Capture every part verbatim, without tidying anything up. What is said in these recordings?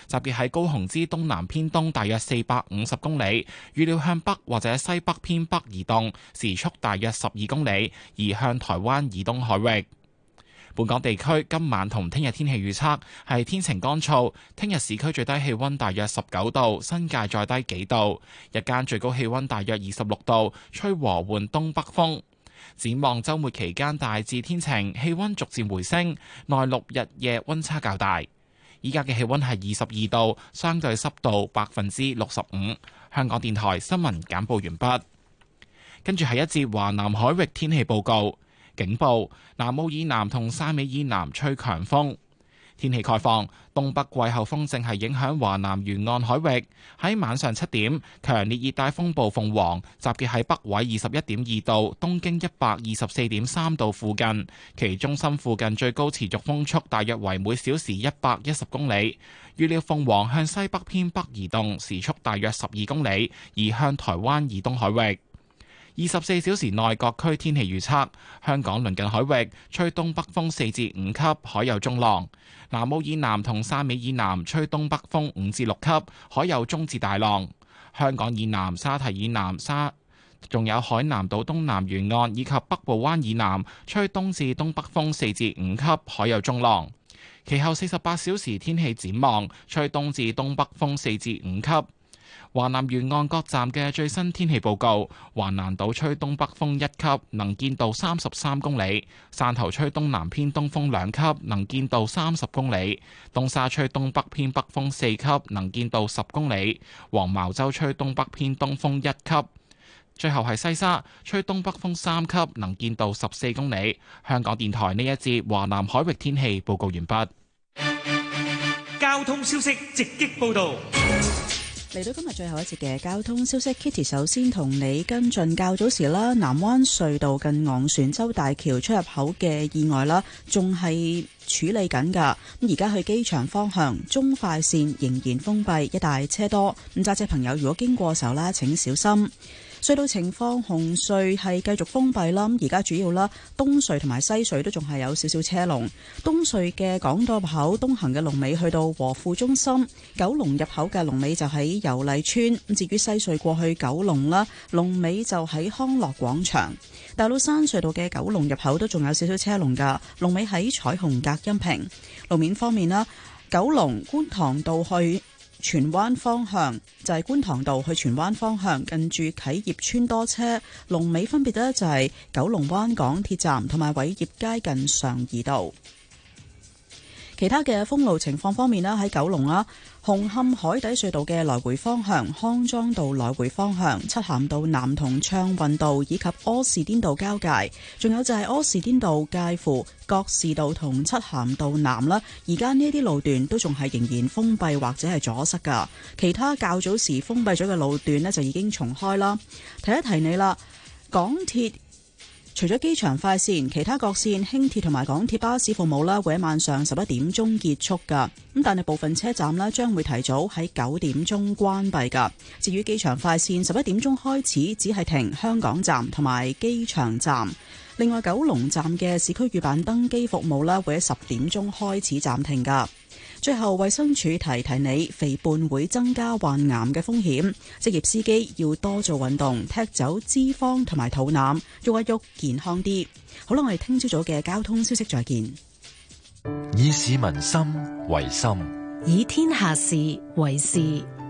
集結喺高雄之東南偏東大約四百五十公里，預料向北或者西北偏北移動，時速大約十二公里，移向台灣以東海域。本港地區今晚同聽日天氣預測係天晴乾燥，聽日市區最低氣溫大約十九度，新界再低幾度，日間最高氣溫大約二十六度，吹和緩東北風。展望週末期間大致天晴，氣溫逐漸回升，內陸日夜溫差較大。依家嘅氣溫係二十二度，相對濕度百分之六十五。香港電台新聞簡報完畢。跟住係一節華南海域天氣報告。警報：南澳以南同汕尾以南吹強風。天氣概況：東北季候風正係影響華南沿岸海域。喺晚上七點，強烈熱帶風暴鳳凰集結喺北緯二十一點二度、東經一百二十四點三度附近，其中心附近最高持續風速大約為每小時一百一十公里。預料鳳凰向西北偏北移動，時速大約十二公里，移向台灣以東海域。二十四小時內各區天氣預測：香港鄰近海域吹東北風四至五級，海有中浪；南澳以南同汕尾以南吹東北風五至六級，海有中至大浪；香港以南、沙堤以南、沙仲有海南島東南沿岸以及北部灣以南吹東至東北風四至五級，海有中浪。其後四十八小時天氣展望：吹東至東北風四至五級。華南沿岸各站嘅最新天氣報告：華南島吹東北風一級，能見度三十三公里；汕頭吹東南偏東風兩級，能見度三十公里；東沙吹東北偏北風四級，能見度十公里；黃茅洲吹東北偏東風一級。最後係西沙吹東北風三級，能見度十四公里。香港電台呢一節華南海域天氣報告完畢。 交通消息直擊報道。 嚟到今日最後一節嘅交通消息 ，Kitty 首先同你跟進較早時啦，南灣隧道近昂船洲大橋出入口嘅意外啦，仲係處理緊噶。咁而家去機場方向中快線仍然封閉，一帶車多。咁揸車朋友如果經過嘅時候啦，請小心。隧道情況，紅隧係繼續封閉啦。而家主要啦，東隧同埋西隧都仲係有少少車龍。東隧嘅港島入口東行嘅龍尾去到和富中心，九龍入口嘅龍尾就喺油麗邨。咁至於西隧過去九龍啦，龍尾就喺康樂廣場。大老山隧道嘅九龍入口都仲有少少車龍噶，龍尾喺彩虹隔音屏。路面方面啦，九龍觀塘道去荃灣方向就係觀塘道去荃灣方向，近住啟業村多車，龍尾分別咧就係九龍灣港鐵站同埋偉業街近常怡道。其他嘅封路情況方面啦，喺九龍啦，紅磡海底隧道嘅來回方向、康莊道來回方向、漆咸道南同暢運道以及柯士甸道交界，仲有就係柯士甸道介乎覺士道同漆咸道南啦。而家呢啲路段都仲係仍然封閉或者係阻塞噶。其他較早時封閉咗嘅路段呢，就已經重開啦。提一提你啦，港鐵除咗機場快線，其他各線輕鐵同埋港鐵巴士服務啦，會喺晚上十一點鐘結束噶。咁但係部分車站呢，將會提早喺九點鐘關閉噶。至於機場快線，十一點鐘開始只係停香港站同埋機場站。另外，九龍站嘅市區預辦登機服務啦，會喺十點鐘開始暫停噶。最後，衛生署提提你，肥胖會增加患癌嘅風險，職業司機要多做運動，踢走脂肪同埋肚腩，喐一喐健康啲。好啦，我哋聽朝早嘅交通消息再見。 以市民心為心， 以天下事為事。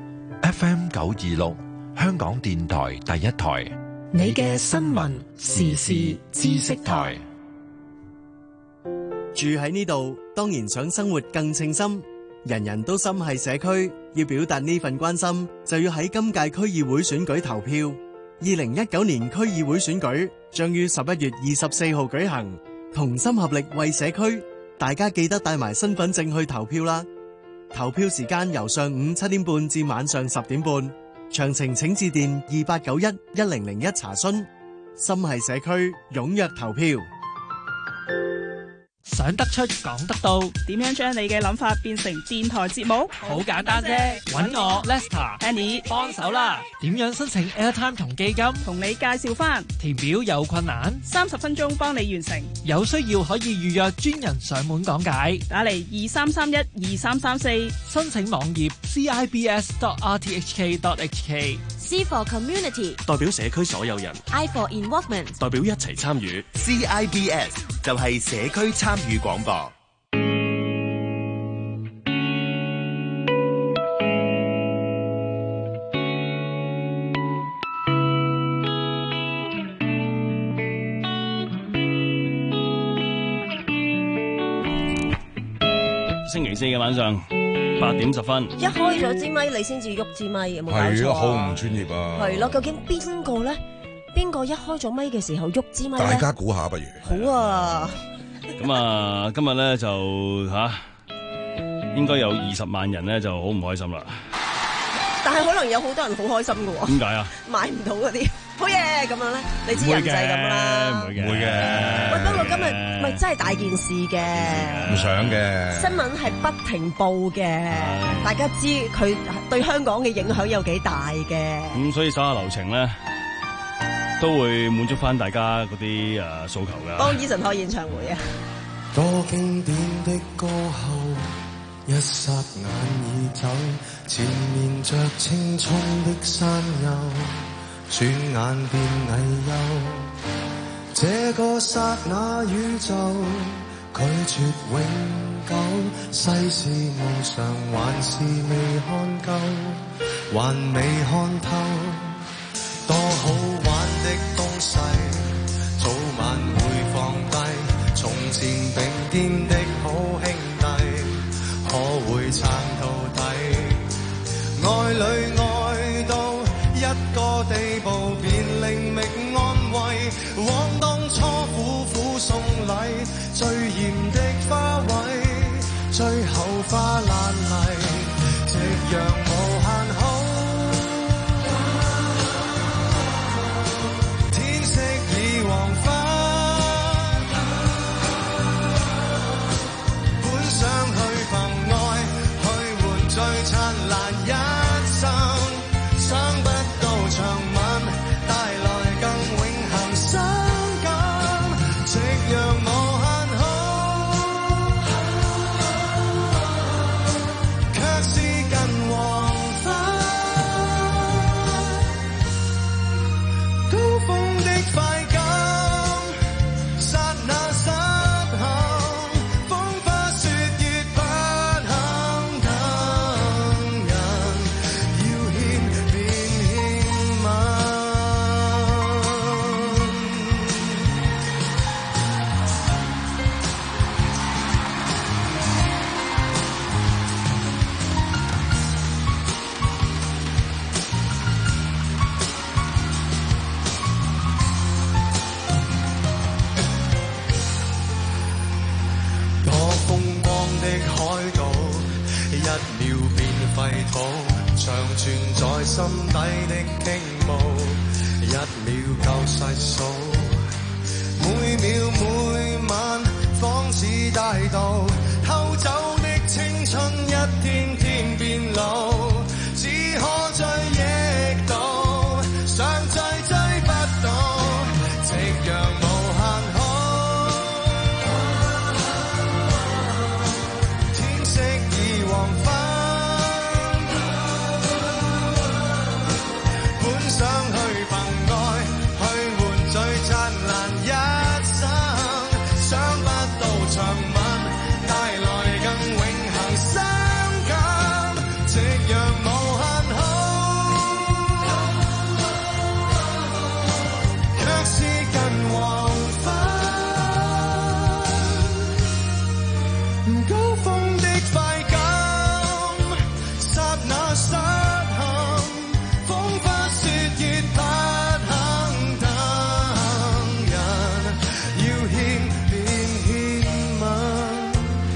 F M 九二六，香港電台第一台， 你嘅新聞時事知識台。 住喺呢度，當然想生活更稱心。人人都心繫社區，要表達呢份關心，就要喺今屆區議會選舉投票。二零一九年區議會選舉將於十一月二十四號舉行，同心合力為社區，大家記得帶埋身份證去投票啦。投票時間由上午七點半至晚上十點半，詳情請致電二八九一一零零一查詢。心繫社區，踴躍投票。 想得出講得到， 點樣將你嘅諗法變成電台節目？ 好簡單啫，揾我 Lester、Annie 幫手啦。點樣申請 Airtime 同基金？ 同你介紹翻。 填表有困難？ 三十分鐘幫你完成。 有需要可以預約專人上門講解。 打嚟二三三一二三三四。 申請網頁 c i b s dot r t h k dot h k。 C for Community 代表社區所有人。 I for Involvement 代表一齊參與。 C I B S 就係社區參與廣播。 星期四嘅晚上八點十分， 一開咗支咪，你先至喐支咪，有冇搞錯啊？ 係咯，好唔專業啊！ 係咯，究竟邊個咧？邊個一開咗咪嘅時候喐支咪咧？ 大家估下不如？ 好啊！ 咁啊，今日咧就吓，應該有二十萬人咧就好唔開心啦。 但係可能有好多人好開心㗎喎。 點解啊？ 買唔到嗰啲，好嘢咁樣咧，你知人就係咁啦。 唔會嘅，唔會嘅。 喂，不過今日咪真係大件事嘅。 唔想嘅。新聞係不停報嘅，大家知佢對香港嘅影響有幾大嘅。 咁所以手下留情咧，都會滿足翻大家嗰啲誒訴求㗎。 幫 Eason 開演唱會啊！ 多經典的歌後，一霎眼已走，前面着青葱的山丘，轉眼變危憂。這個剎那宇宙，拒絕永久，世事無常，還是未看夠，還未看透。多好玩的東西，早晚會放低。從前並肩的好兄弟，可會撐到底？愛侶愛到一個地步，便另覓安慰。往當初苦苦送禮，最嚴的花卉，最後花爛泥，夕陽無限好。天色已黃昏，本想去憑愛去換最燦爛一生，想不到長吻帶來更永恆傷感，夕陽無限好，卻是近黃昏。高峰的快感，剎那失衡，風花雪月不肯等人，要獻便獻吻。多風光的海島，一秒變廢土，長存在心底的傾慕，一秒夠細數，每秒每晚仿似大道，偷走的青春一天天變老，只可追憶到，想追追不到，夕陽無限好。天色已黃昏，本想去憑愛去換最燦爛一生，想不到長吻帶來更永恆傷感，夕陽無限好，卻是近黃昏。高峰的快感，剎那失衡，風花雪月不肯等人，要獻便獻吻。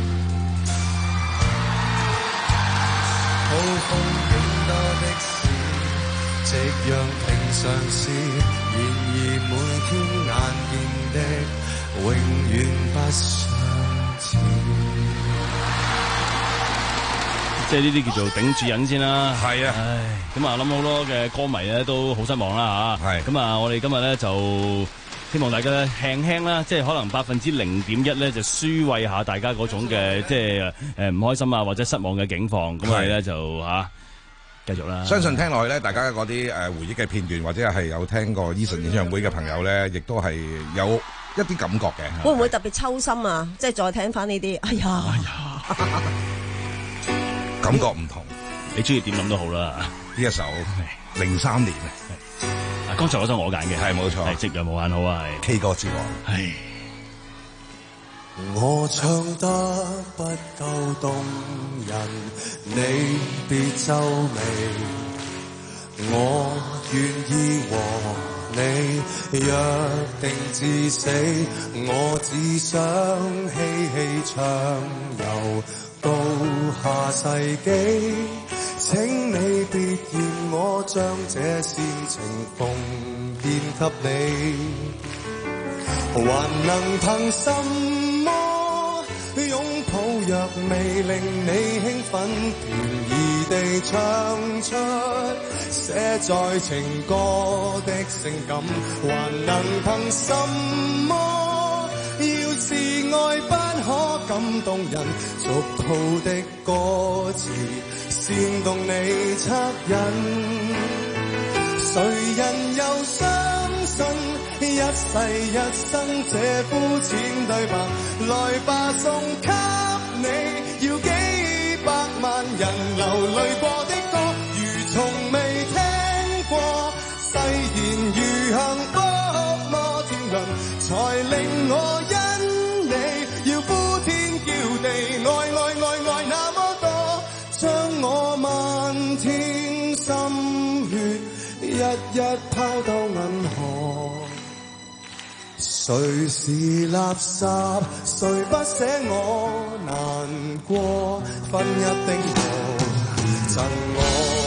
高峰竟多的是，夕陽平常事，然而每天眼見的永遠不相事。 即係呢啲叫做頂住癮先啦。 係啊， 唉，咁啊諗好多嘅歌迷咧都好失望啦嚇。係，咁啊我哋今日咧就希望大家咧輕輕啦，即係可能百分之零點一咧就抒慰下大家嗰種嘅即係誒唔開心啊或者失望嘅境況。咁我哋咧就嚇繼續啦。 相信聽落去咧，大家嗰啲誒回憶嘅片段或者係有聽過 Eason 演唱會嘅朋友咧，亦都係有一啲感覺嘅。 會唔會特別抽心啊？即係再聽翻呢啲，哎呀，哎呀， 感覺唔同。 你中意點諗都好啦。 呢一首零三年啊，剛才嗰首我揀嘅， 係冇錯， 係夕陽無限好啊，係 K 歌之王。 係我唱得不夠動人，你別皺眉。我願意和你約定至死，我只想嬉戲暢遊到下世紀。請你別嫌我將這煽情奉獻給你，還能憑什麼擁抱若未令你興奮，便宜地唱出寫在情歌的性感，還能憑什麼要是愛不可感動人，俗套的歌詞煽動你惻隱，誰人又相信一世一生這膚淺對白？來吧，送給你，要幾百萬人流淚過的歌，如從未聽過，誓言如幸福摩天輪，才令我因你要呼天叫地，愛愛愛愛那麼多，將我漫天心血一一拋到銀河。誰是垃圾？誰不捨我難過？分一丁我贈我。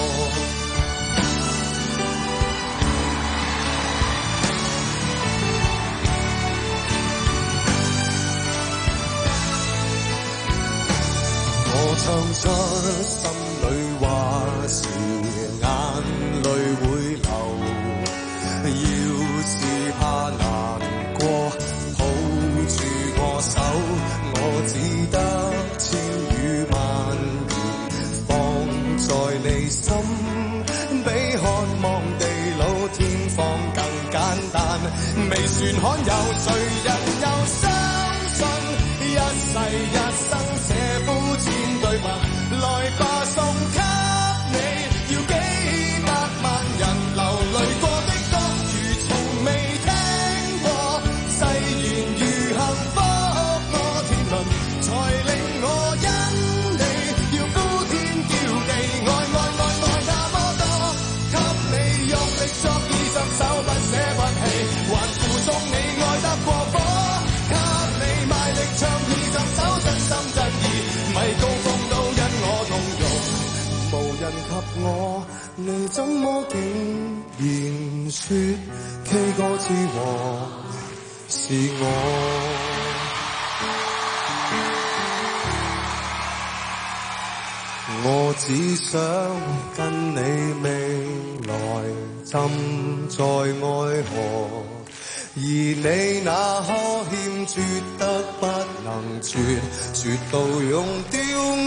我唱出心裏話時，眼淚會流。要是怕難過，抱住我手，我只得千語萬言放在你心，比渴望地老天荒更簡單。未算罕有，誰人又相信一世一生這膚淺對白？來吧，送給你，要幾百萬人流淚過的歌，如從未聽過，誓言如幸福摩天輪，才令我因你要呼天叫地，愛愛愛愛那麼多，給你用力作二十首不捨不棄，還附送你愛得過火，給你賣力唱二十首真心真意，咪高峰都因我動容，無人及我，你怎麼竟然說 K 歌之王是我？我只想跟你未來浸在愛河，而你那呵欠絕得不能絕，絕到用掉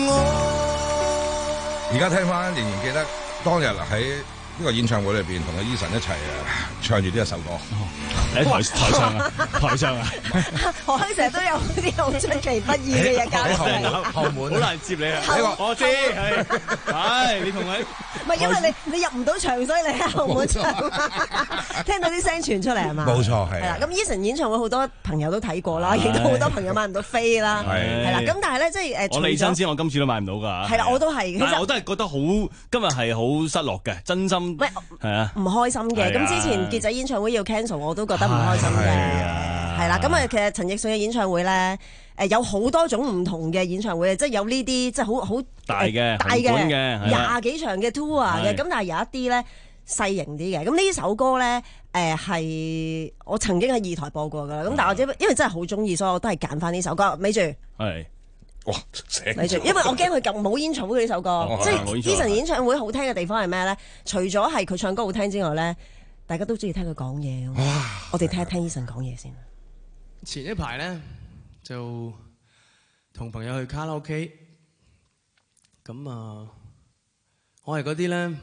我。 而家聽翻，仍然記得當日喺呢個演唱會裏邊同阿 Eason 一齊啊唱住呢一首歌。 喺台台上啊，台上啊， 我成日都有啲好出其不意嘅嘢搞出嚟。 後門好難接你啊！我知係，係你同佢唔係因為你你入唔到場，所以你喺後門唱，聽到啲聲傳出嚟係嘛？ 冇錯係。 係啦，咁 Eason 演唱會好多朋友都睇過啦，亦都好多朋友買唔到飛啦。係啦，咁但係咧即係誒， 我離身先，我今次都買唔到㗎。 係啦，我都係。 但係我都係覺得好，今日係好失落嘅，真心係啊， 唔開心嘅。咁之前傑仔演唱會要 cancel，我都覺得唔開心嘅。係啦，咁啊，其實陳奕迅嘅演唱會咧，誒有好多種唔同嘅演唱會，即係有呢啲即係好好大嘅、 大嘅嘅廿幾場嘅 tour 嘅。咁但係有一啲咧， 細型啲嘅。咁呢首歌咧，誒、呃、係我曾經喺二台播過㗎啦。咁、嗯、但係我只因為真係好中意，所以我都係揀翻呢首歌。咪住， 係。 哇！ 咪住，因為我驚佢咁冇煙草嘅呢首歌， 哦、 即係 Eason 演唱會好聽嘅地方係咩咧？除咗係佢唱歌好聽之外咧，大家都中意聽佢講嘢。我哋聽一聽 Eason 講嘢先。 前一排咧就同朋友去卡拉 OK， 咁啊，我係嗰啲咧，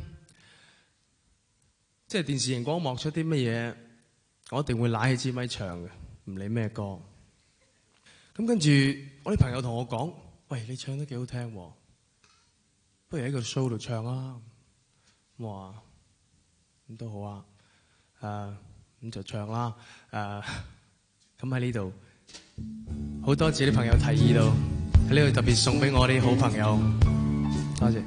即係電視熒光幕出啲乜嘢，我一定會揦起支咪唱嘅，唔理咩歌。咁跟住我啲朋友同我講：喂，你唱得幾好聽喎，不如喺個 show 度唱啊！我話咁都好啊，誒、呃、咁就唱啦，誒咁喺呢度好多謝啲朋友提議到喺呢度特別送俾我啲好朋友，多謝。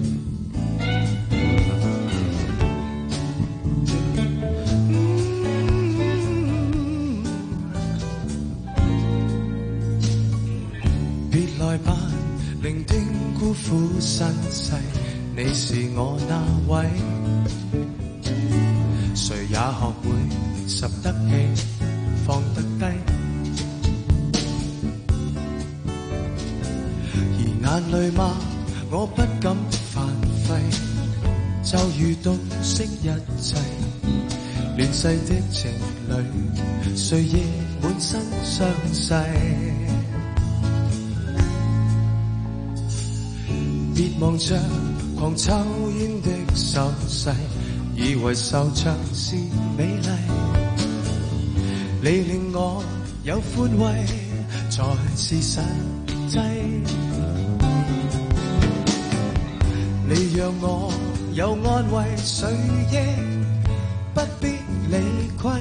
別來吧，聆聽孤苦身世，你是我那位，誰也學會拾得起放得低，而眼淚嗎，我不敢泛揮，就如洞悉一切，亂世的情侶，誰亦滿身傷勢。別望着狂抽煙的手勢，以為受長是美麗。你令我有寬慰，才是實際。你讓我有安慰，誰亦不必理虧。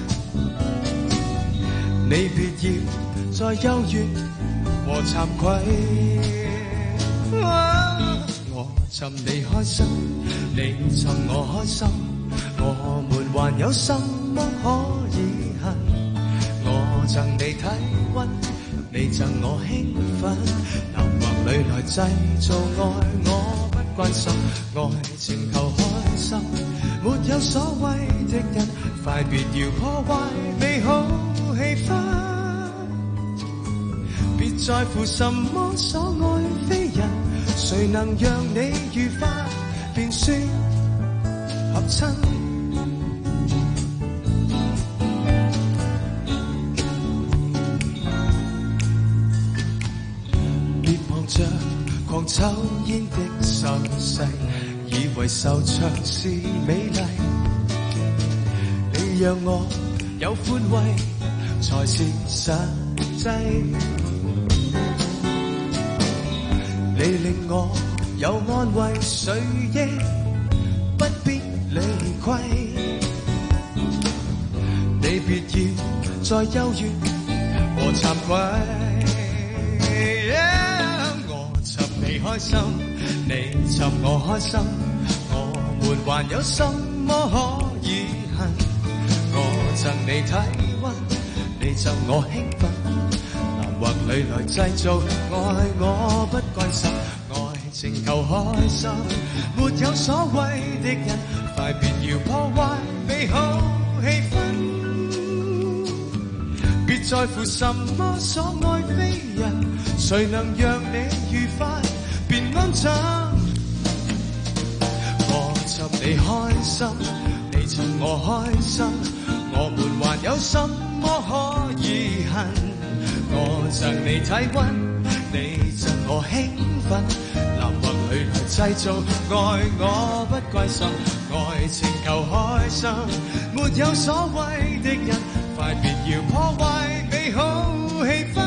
你別要再幽怨和慚愧。我尋你開心，你尋我開心，我們還有什麼可以恨？我贈你體溫，你贈我興奮，流hoặc裏來製造愛，我不關心，愛情求開心，沒有所謂的人，快別要破壞美好氣氛。別在乎什麼所愛非人，誰能讓你愉快，便算合親。別望着狂抽煙的手勢，以為受長是美麗。你讓我有寬慰，才是實際。你令我有安慰，誰亦不必理虧。你別要再幽怨和慚愧。Yeah, 我尋你開心，你尋我開心，我們還有什麼可以恨？我贈你體溫，你贈我興奮。或裏來製造愛，我不關心，愛情求開心，沒有所謂的人，快別要破壞美好氣氛。別在乎什麼所愛非人，誰能讓你愉快便安枕。我尋你開心，你尋我開心，我們還有什麼可以恨？我贈你體溫，你贈我興奮，男或女來製造愛，我不關心，愛情求開心，沒有所謂的人，快別要破壞美好氣氛。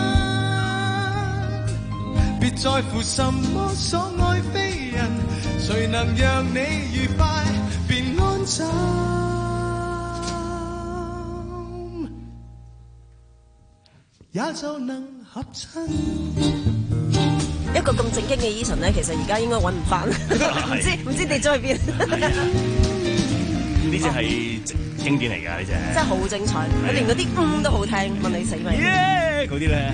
別在乎什麼所愛非人，誰能讓你愉快便安枕。也就能合親。 一個咁正經嘅 Eason 咧，其實而家應該揾唔翻，唔知唔知跌咗去邊。 呢隻係經典嚟㗎，呢隻真係好精彩，佢連嗰啲嗯都好聽，問你死未？ 耶！嗰啲咧，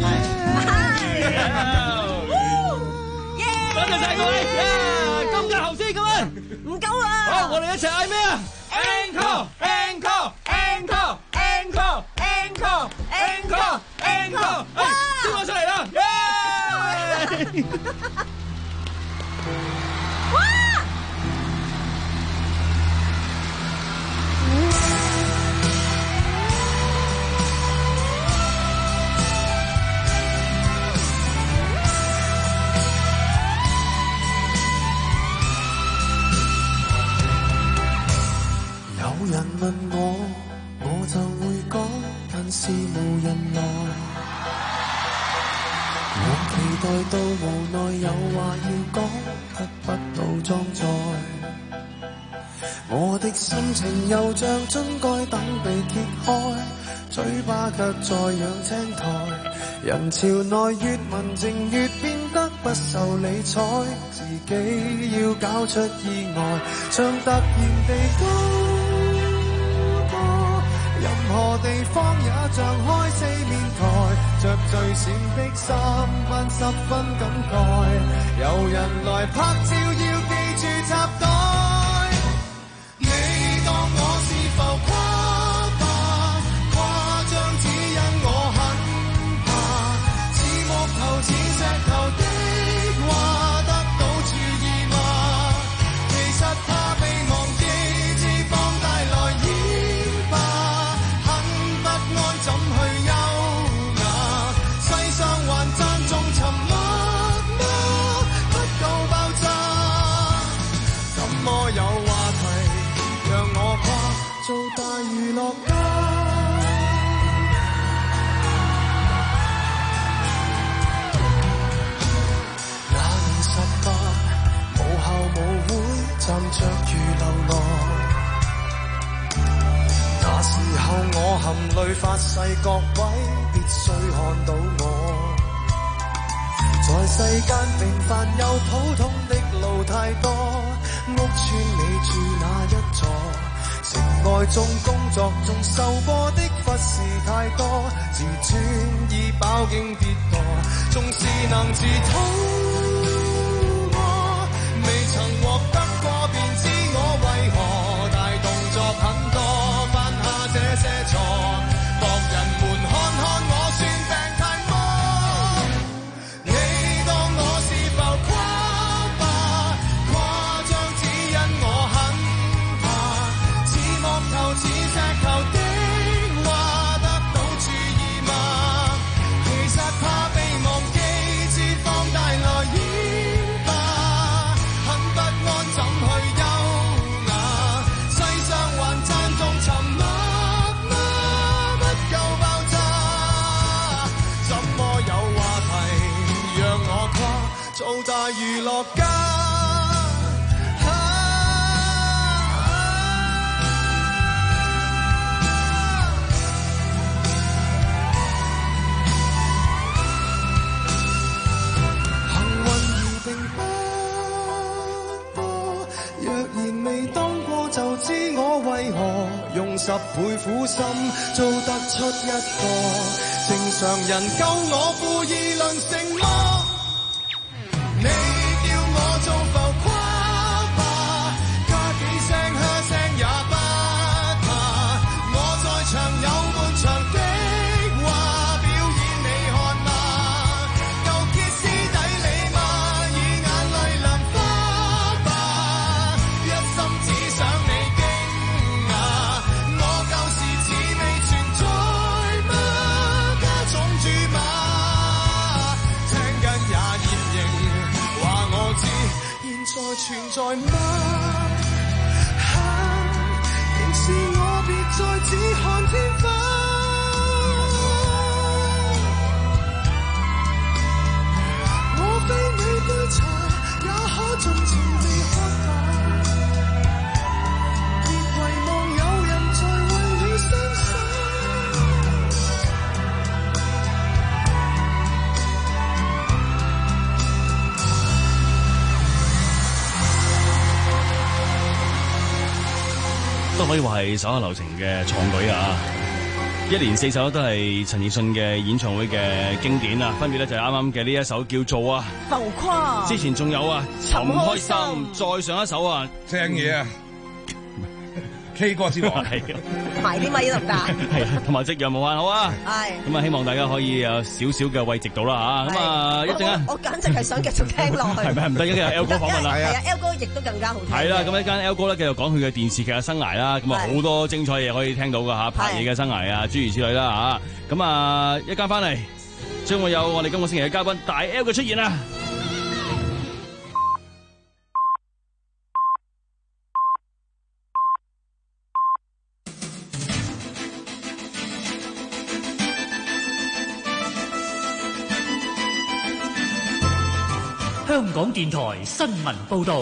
多謝晒各位，今屆後先咁啊， 唔夠啊！ 好，我哋一齊嗌咩啊 Encore Encore Encore Encore Encore Encore Encore， 哎，先我出嚟啦！耶！ 有人問我，我就會講，但是無人來。我期待到無奈有話要講，得不到裝載。我的心情又像樽蓋等被揭開，嘴巴卻在養青苔。人潮內越文靜越變得不受理睬，自己要搞出意外，像突然地高。任何地方也像開四面台，着最閃的衫扮十分感慨。有人來拍照要記住插袋，你當我是浮誇吧？誇張只因我很怕，似木頭似石頭的話得到注意嗎？其實怕被忘記，脂肪帶來演化。怎去優雅？世上還讚頌沉默嗎？不夠爆炸，怎麼有話題讓我跨做大娛樂家？那年十八，無校無會，站着如流浪。那時候我含淚發誓，各位必須看到我。在世間平凡又普通的路太多，屋邨你住哪一座？城外中工作中受過的忽視太多，自尊已飽經跌墮，縱是能自討過，未曾獲得過便知我為何大動作很多。這些錯，博人們看看我算病太麼？你當我是浮誇吧？誇張只因我很怕，似木頭似石頭的話得到注意嗎？其實怕被忘記，脂肪帶來演化，很不安怎去優雅？世上還讚頌沉默。做大娛樂家，啊幸運而定不多，若然未當過就知我為何用十倍苦心做得出一個正常人，夠我負議論成麼？你叫我做浮誇吧，加幾聲噓聲也不怕。我在場有滿場的話表演你看嗎？夠歇斯底里嗎？以眼淚淋花吧，一心只想你驚訝。我舊時似未存在嗎？加重注碼，聽緊也現形。現在存在嗎？啊，仍是我別再只看天花。我非你杯茶，也可盡情地喝吧。別遺忘有人在為你傷心。 都可以話係手下留情嘅創舉啊！一連四首都係陳奕迅嘅演唱會嘅經典啊，分別咧就係啱啱嘅呢一首叫做啊浮誇， 之前仲有啊尋開心，再上一首啊正嘢啊！ K 歌之王， 係埋啲咪得唔得？ 係啊，同埋夕陽無限好啊！ 係咁啊，希望大家可以有少少嘅慰藉到啦嚇。咁啊，一陣間我我簡直係想繼續聽落去。 係咪唔得？一陣間有 L 哥訪問啦。 係啊 ，L 哥亦都更加好聽。 係啦，咁一間 L 哥咧繼續講佢嘅電視劇嘅生涯啦。咁啊，好多精彩嘢可以聽到㗎嚇，拍嘢嘅生涯啊，諸如此類啦嚇。咁啊，一間翻嚟將會有我哋今個星期嘅嘉賓大 L 嘅出現啦。 香港電台新聞報導，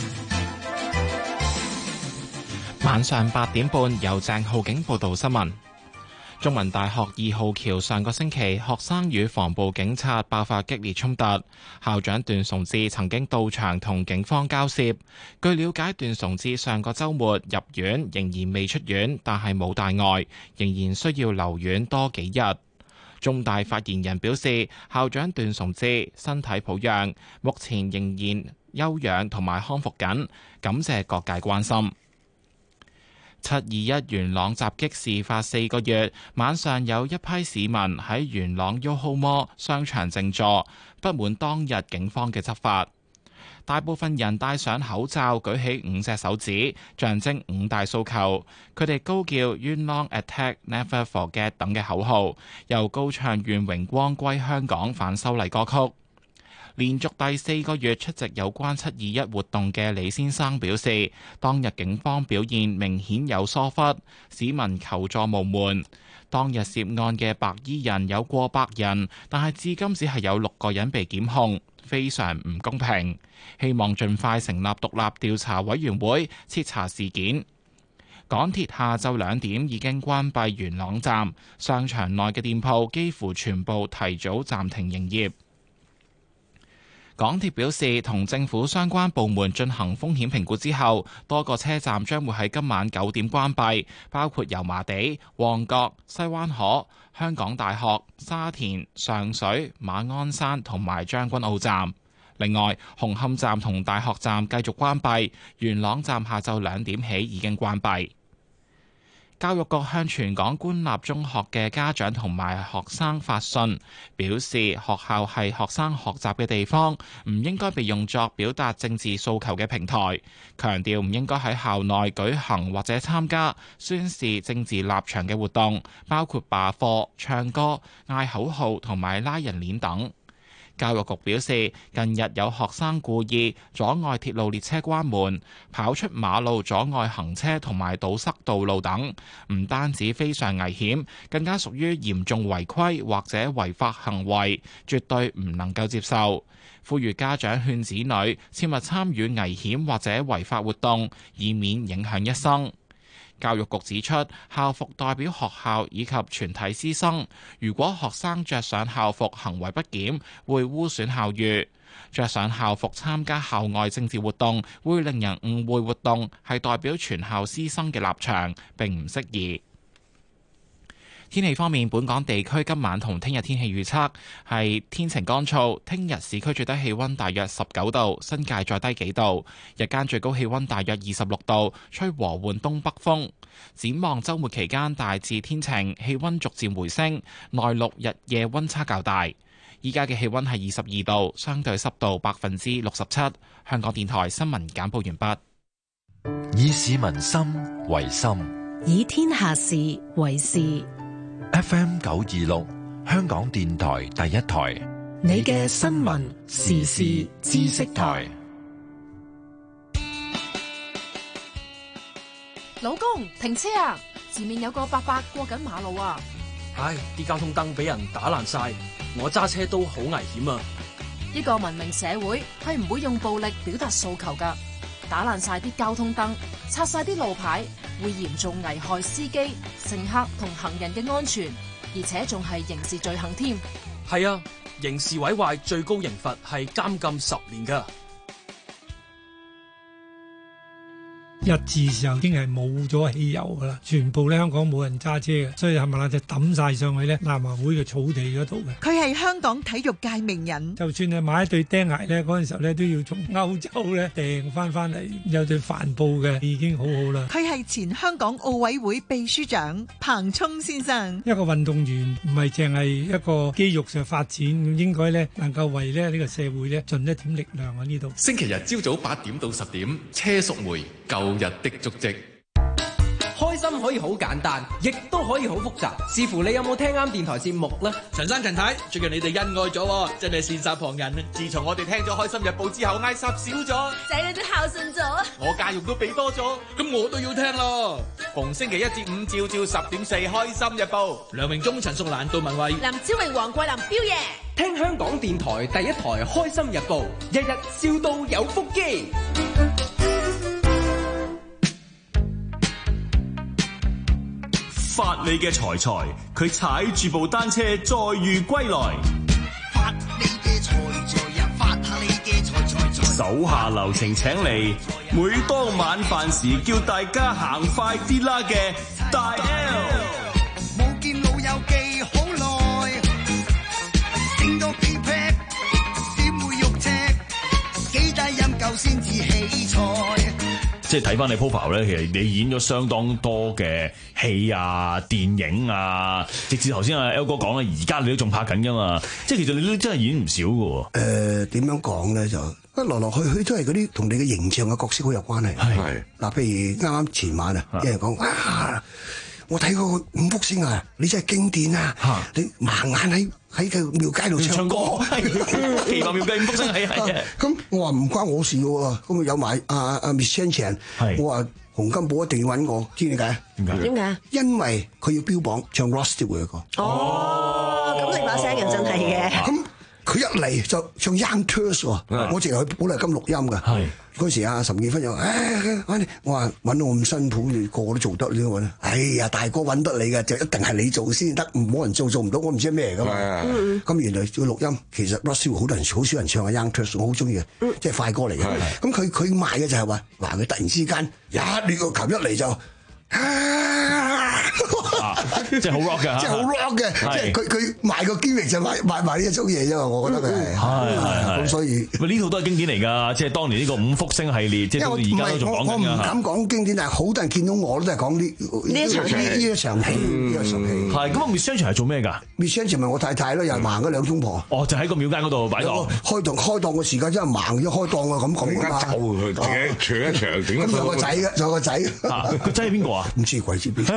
晚上八點半由鄭浩景報道新聞。中文大學二號橋上個星期學生與防暴警察爆發激烈衝突，校長段崇智曾經到場同警方交涉。據了解，段崇智上個週末入院，仍然未出院，但係冇大礙，仍然需要留院多幾日。中大發言人表示，校長段崇智身體抱恙，目前仍然休養同埋康復緊，感謝各界關心。七二一元朗襲擊事發四個月，晚上有一批市民喺元朗 YOHO Mall 商場靜坐，不滿當日警方嘅執法。大部分人戴上口罩，舉起五隻手指，象徵五大訴求。佢哋高叫冤枉 attack never forget 等嘅口號，又高唱願榮光歸香港反修例歌曲。連續第四個月出席有關七二一活動嘅李先生表示，當日警方表現明顯有疏忽，市民求助無門。當日涉案嘅白衣人有過百人，但係至今只係有六個人被檢控，非常唔公平。希望盡快成立獨立調查委員會徹查事件。港鐵下晝兩點已經關閉元朗站，商場內嘅店鋪幾乎全部提早暫停營業。港鐵表示，同政府相關部門進行風險評估之後，多個車站將會喺今晚九點關閉，包括油麻地、旺角、西灣河、香港大學、沙田、上水、馬鞍山同埋將軍澳站。另外，紅磡站同大學站繼續關閉，元朗站下晝兩點起已經關閉。教育局向全港官立中學嘅家長同埋學生發信，表示學校係學生學習嘅地方，唔應該被用作表達政治訴求嘅平台，強調唔應該喺校內舉行或者參加宣示政治立場嘅活動，包括罷課、唱歌、嗌口號同埋拉人鏈等。教育局表示，近日有學生故意阻礙鐵路列車關門、跑出馬路阻礙行車同埋堵塞道路等，唔單止非常危險，更加屬於嚴重違規或者違法行為，絕對唔能夠接受。呼籲家長勸子女切勿參與危險或者違法活動，以免影響一生。教育局指出，校服代表學校以及全體師生。如果學生着上校服行為不檢，會污損校譽；着上校服參加校外政治活動，會令人誤會活動係代表全校師生嘅立場，並唔適宜。天氣方面，本港地區今晚同聽日天氣預測係天晴乾燥，聽日市區最低氣溫大約十九度，新界再低幾度，日間最高氣溫大約二十六度，吹和緩東北風。展望週末期間大致天晴，氣溫逐漸回升，內陸日夜溫差較大。依家嘅氣溫係二十二度，相對濕度百分之六十七。香港電台新聞簡報完畢。 以市民心為心， 以天下事為事。 F M 九二六，香港電台第一台， 你嘅新聞時事知識台。 老公，停車啊！前面有個伯伯過緊馬路啊！ 唉，啲交通燈俾人打爛晒，我揸車都好危險啊！ 一個文明社會係唔會用暴力表達訴求噶，打爛晒啲交通燈，拆晒啲路牌，會嚴重危害司機、乘客同行人嘅安全，而且仲係刑事罪行添。 係啊，刑事毀壞最高刑罰係監禁十年噶。 日治時候已經係冇咗汽油噶啦，全部咧香港冇人揸車嘅，所以係咪啦就抌晒上去咧南華會嘅草地嗰度嘅。 佢係香港體育界名人， 就算係買一對釘鞋咧，嗰陣時候咧都要從歐洲咧訂翻翻嚟，有對帆布嘅已經好好啦。 佢係前香港奧委會秘書長彭聰先生。 一個運動員唔係淨係一個肌肉上發展，應該咧能夠為咧呢個社會咧盡一點力量喺呢度。 星期日朝早八點到十點，車淑梅舊日的足跡。 開心可以好簡單，亦都可以好複雜，視乎你有冇聽啱電台節目啦。 陳生陳太，最近你哋恩愛咗，真係羨煞旁人。自從我哋聽咗《開心日報》之後，嗌霎少咗， 仔女都孝順咗， 我教育都俾多咗，咁我都要聽咯。逢星期一至五朝朝十點四，《開心日報》，梁榮忠、陳淑蘭、杜文慧、 林超榮、黃桂林、彪爺， 聽香港電台第一台《開心日報》，日日笑到有腹肌。 發你嘅財財，佢踩住部單車載譽歸來。 發你嘅財財呀，發下你嘅財財財。 手下留情請嚟，每當晚飯時叫大家行快啲啦嘅大 L。 冇見老友記好耐，整多幾 pack， 點會肉赤？幾大飲夠先至起菜。 即係睇翻你 profile 咧，其實你演咗相當多嘅戲啊、電影啊，直至頭先阿 L 哥講啦，而家你都仲拍緊噶嘛？即係其實你都真係演唔少嘅喎。 誒點樣講咧？就一來來去去都係嗰啲同你嘅形象嘅角色好有關係。係嗱，譬如啱啱前晚啊，有人講啊，我睇過五福星啊，你真係經典啊！你盲眼喺喺個廟街度唱歌， 奇幻廟街五福星係係啊。 咁我話唔關我事嘅喎，咁有埋阿阿 Miss Chan Chan，我話洪金寶一定要揾我，知點解？ 點解？點解？ 因為佢要標榜唱 Rusty 嘅歌。 哦，咁你把聲又真係嘅。 咁佢一嚟就唱 Young Turks 喎，我淨係去寶麗金錄音㗎。嗰時阿岑建勳又誒，我話揾到我咁辛苦，你個個都做得呢個咧。哎呀，大哥揾得你嘅就一定係你做先得，冇人做做唔到，我唔知咩嚟㗎嘛。咁原來要錄音，其實 Russell 好多人好少人唱嘅 Young Turks，我好中意嘅，即係快歌嚟嘅。咁佢佢賣嘅就係話，嗱佢突然之間一呢個琴一嚟就。 即係好 rock 嘅， 即係好 rock 嘅，即係佢佢賣個經歷就賣賣賣呢一種嘢啫嘛，我覺得佢係係係咁，所以呢套都係經典嚟㗎，即係當年呢個五福星系列，即係到而家都仲講緊㗎。 我唔敢講經典，但係好多人見到我都係講呢呢一場戲， 呢一場戲，呢一場戲。 係咁啊！Miss Chan Chan係做咩㗎 ？Miss Chan Chan咪我太太咯，又係盲嗰兩公婆。 哦，就喺個廟街嗰度擺檔。開檔開檔嘅時間真係盲咗開檔啊！咁咁㗎嘛。 就佢自己搶一場，點咁有個仔嘅，有個仔。 個仔係邊個啊？ 唔知鬼知邊。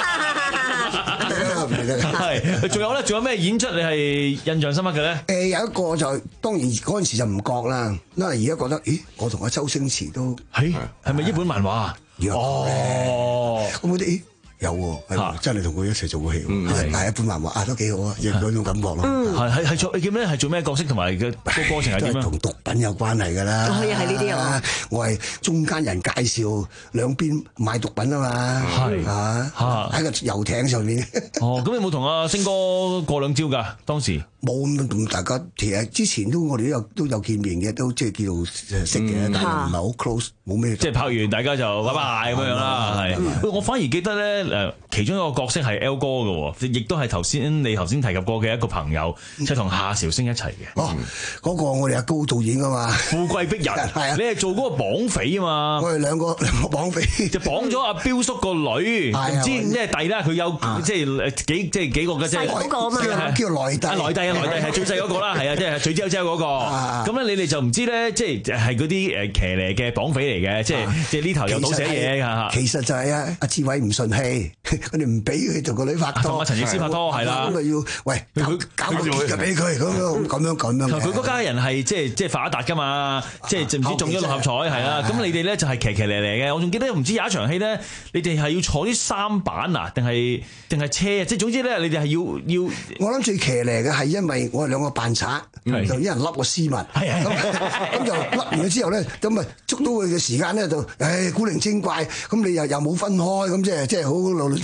係，仲有咧，仲有咩演出你係印象深刻嘅咧？ 誒，有一個就當然嗰陣時就唔覺啦，因為而家覺得，咦，我同阿周星馳都係係咪一本漫畫啊？ 哦，我覺得咦。有喎，係真係同佢一齊做過戲，係一本漫畫啊，都幾好啊，有嗰種感覺咯。 係係係做叫咩？係做咩角色同埋嘅個過程係點樣？ 同毒品有關係㗎啦。 可以係呢啲啊！ 我係中間人介紹兩邊賣毒品啊嘛。係啊，喺個遊艇上面。 哦，咁你冇同阿星哥過兩招㗎？當時冇咁同大家，其實之前都我哋都有都有見面嘅，都即係叫做識嘅，但係唔係好 close，冇咩。 即係拍完大家就拜拜咁樣啦。係，我反而記得咧。誒，其中一個角色係 L 哥嘅，亦都係頭先你頭先提及過嘅一個朋友，即係同夏韶聲一齊嘅。 哦，嗰個我哋阿高導演噶嘛， 富貴逼人，係啊，你係做嗰個綁匪啊嘛。 我哋兩個兩個綁匪， 就綁咗阿彪叔個女，唔知咩弟啦，佢有即係幾即係幾個嘅即係。 細嗰個嘛，叫內弟。 內弟啊，內弟係最細嗰個啦，係啊，即係最之後之後嗰個。咁咧，你哋就唔知咧，即係係嗰啲誒騎呢嘅綁匪嚟嘅，即係即係呢頭又倒寫嘢嚇。 其實就係啊，阿志偉唔順氣。佢哋唔俾佢同個女拍拖， 同阿陳奕詩拍拖係啦， 咁咪要喂佢搞個結就俾佢咁樣咁樣咁樣。 佢嗰家人係即係即係發達㗎嘛，即係唔知中咗六合彩係啦。咁你哋咧就係騎騎呢呢嘅。我仲記得唔知有一場戲咧，你哋係要坐啲三板啊，定係定係車啊？即係總之咧，你哋係要要。 我諗最騎呢嘅係因為我哋兩個扮賊，就一人笠個絲襪，咁就笠完咗之後咧，咁咪捉到佢嘅時間咧就誒古靈精怪，咁你又又冇分開，咁即係即係好老老實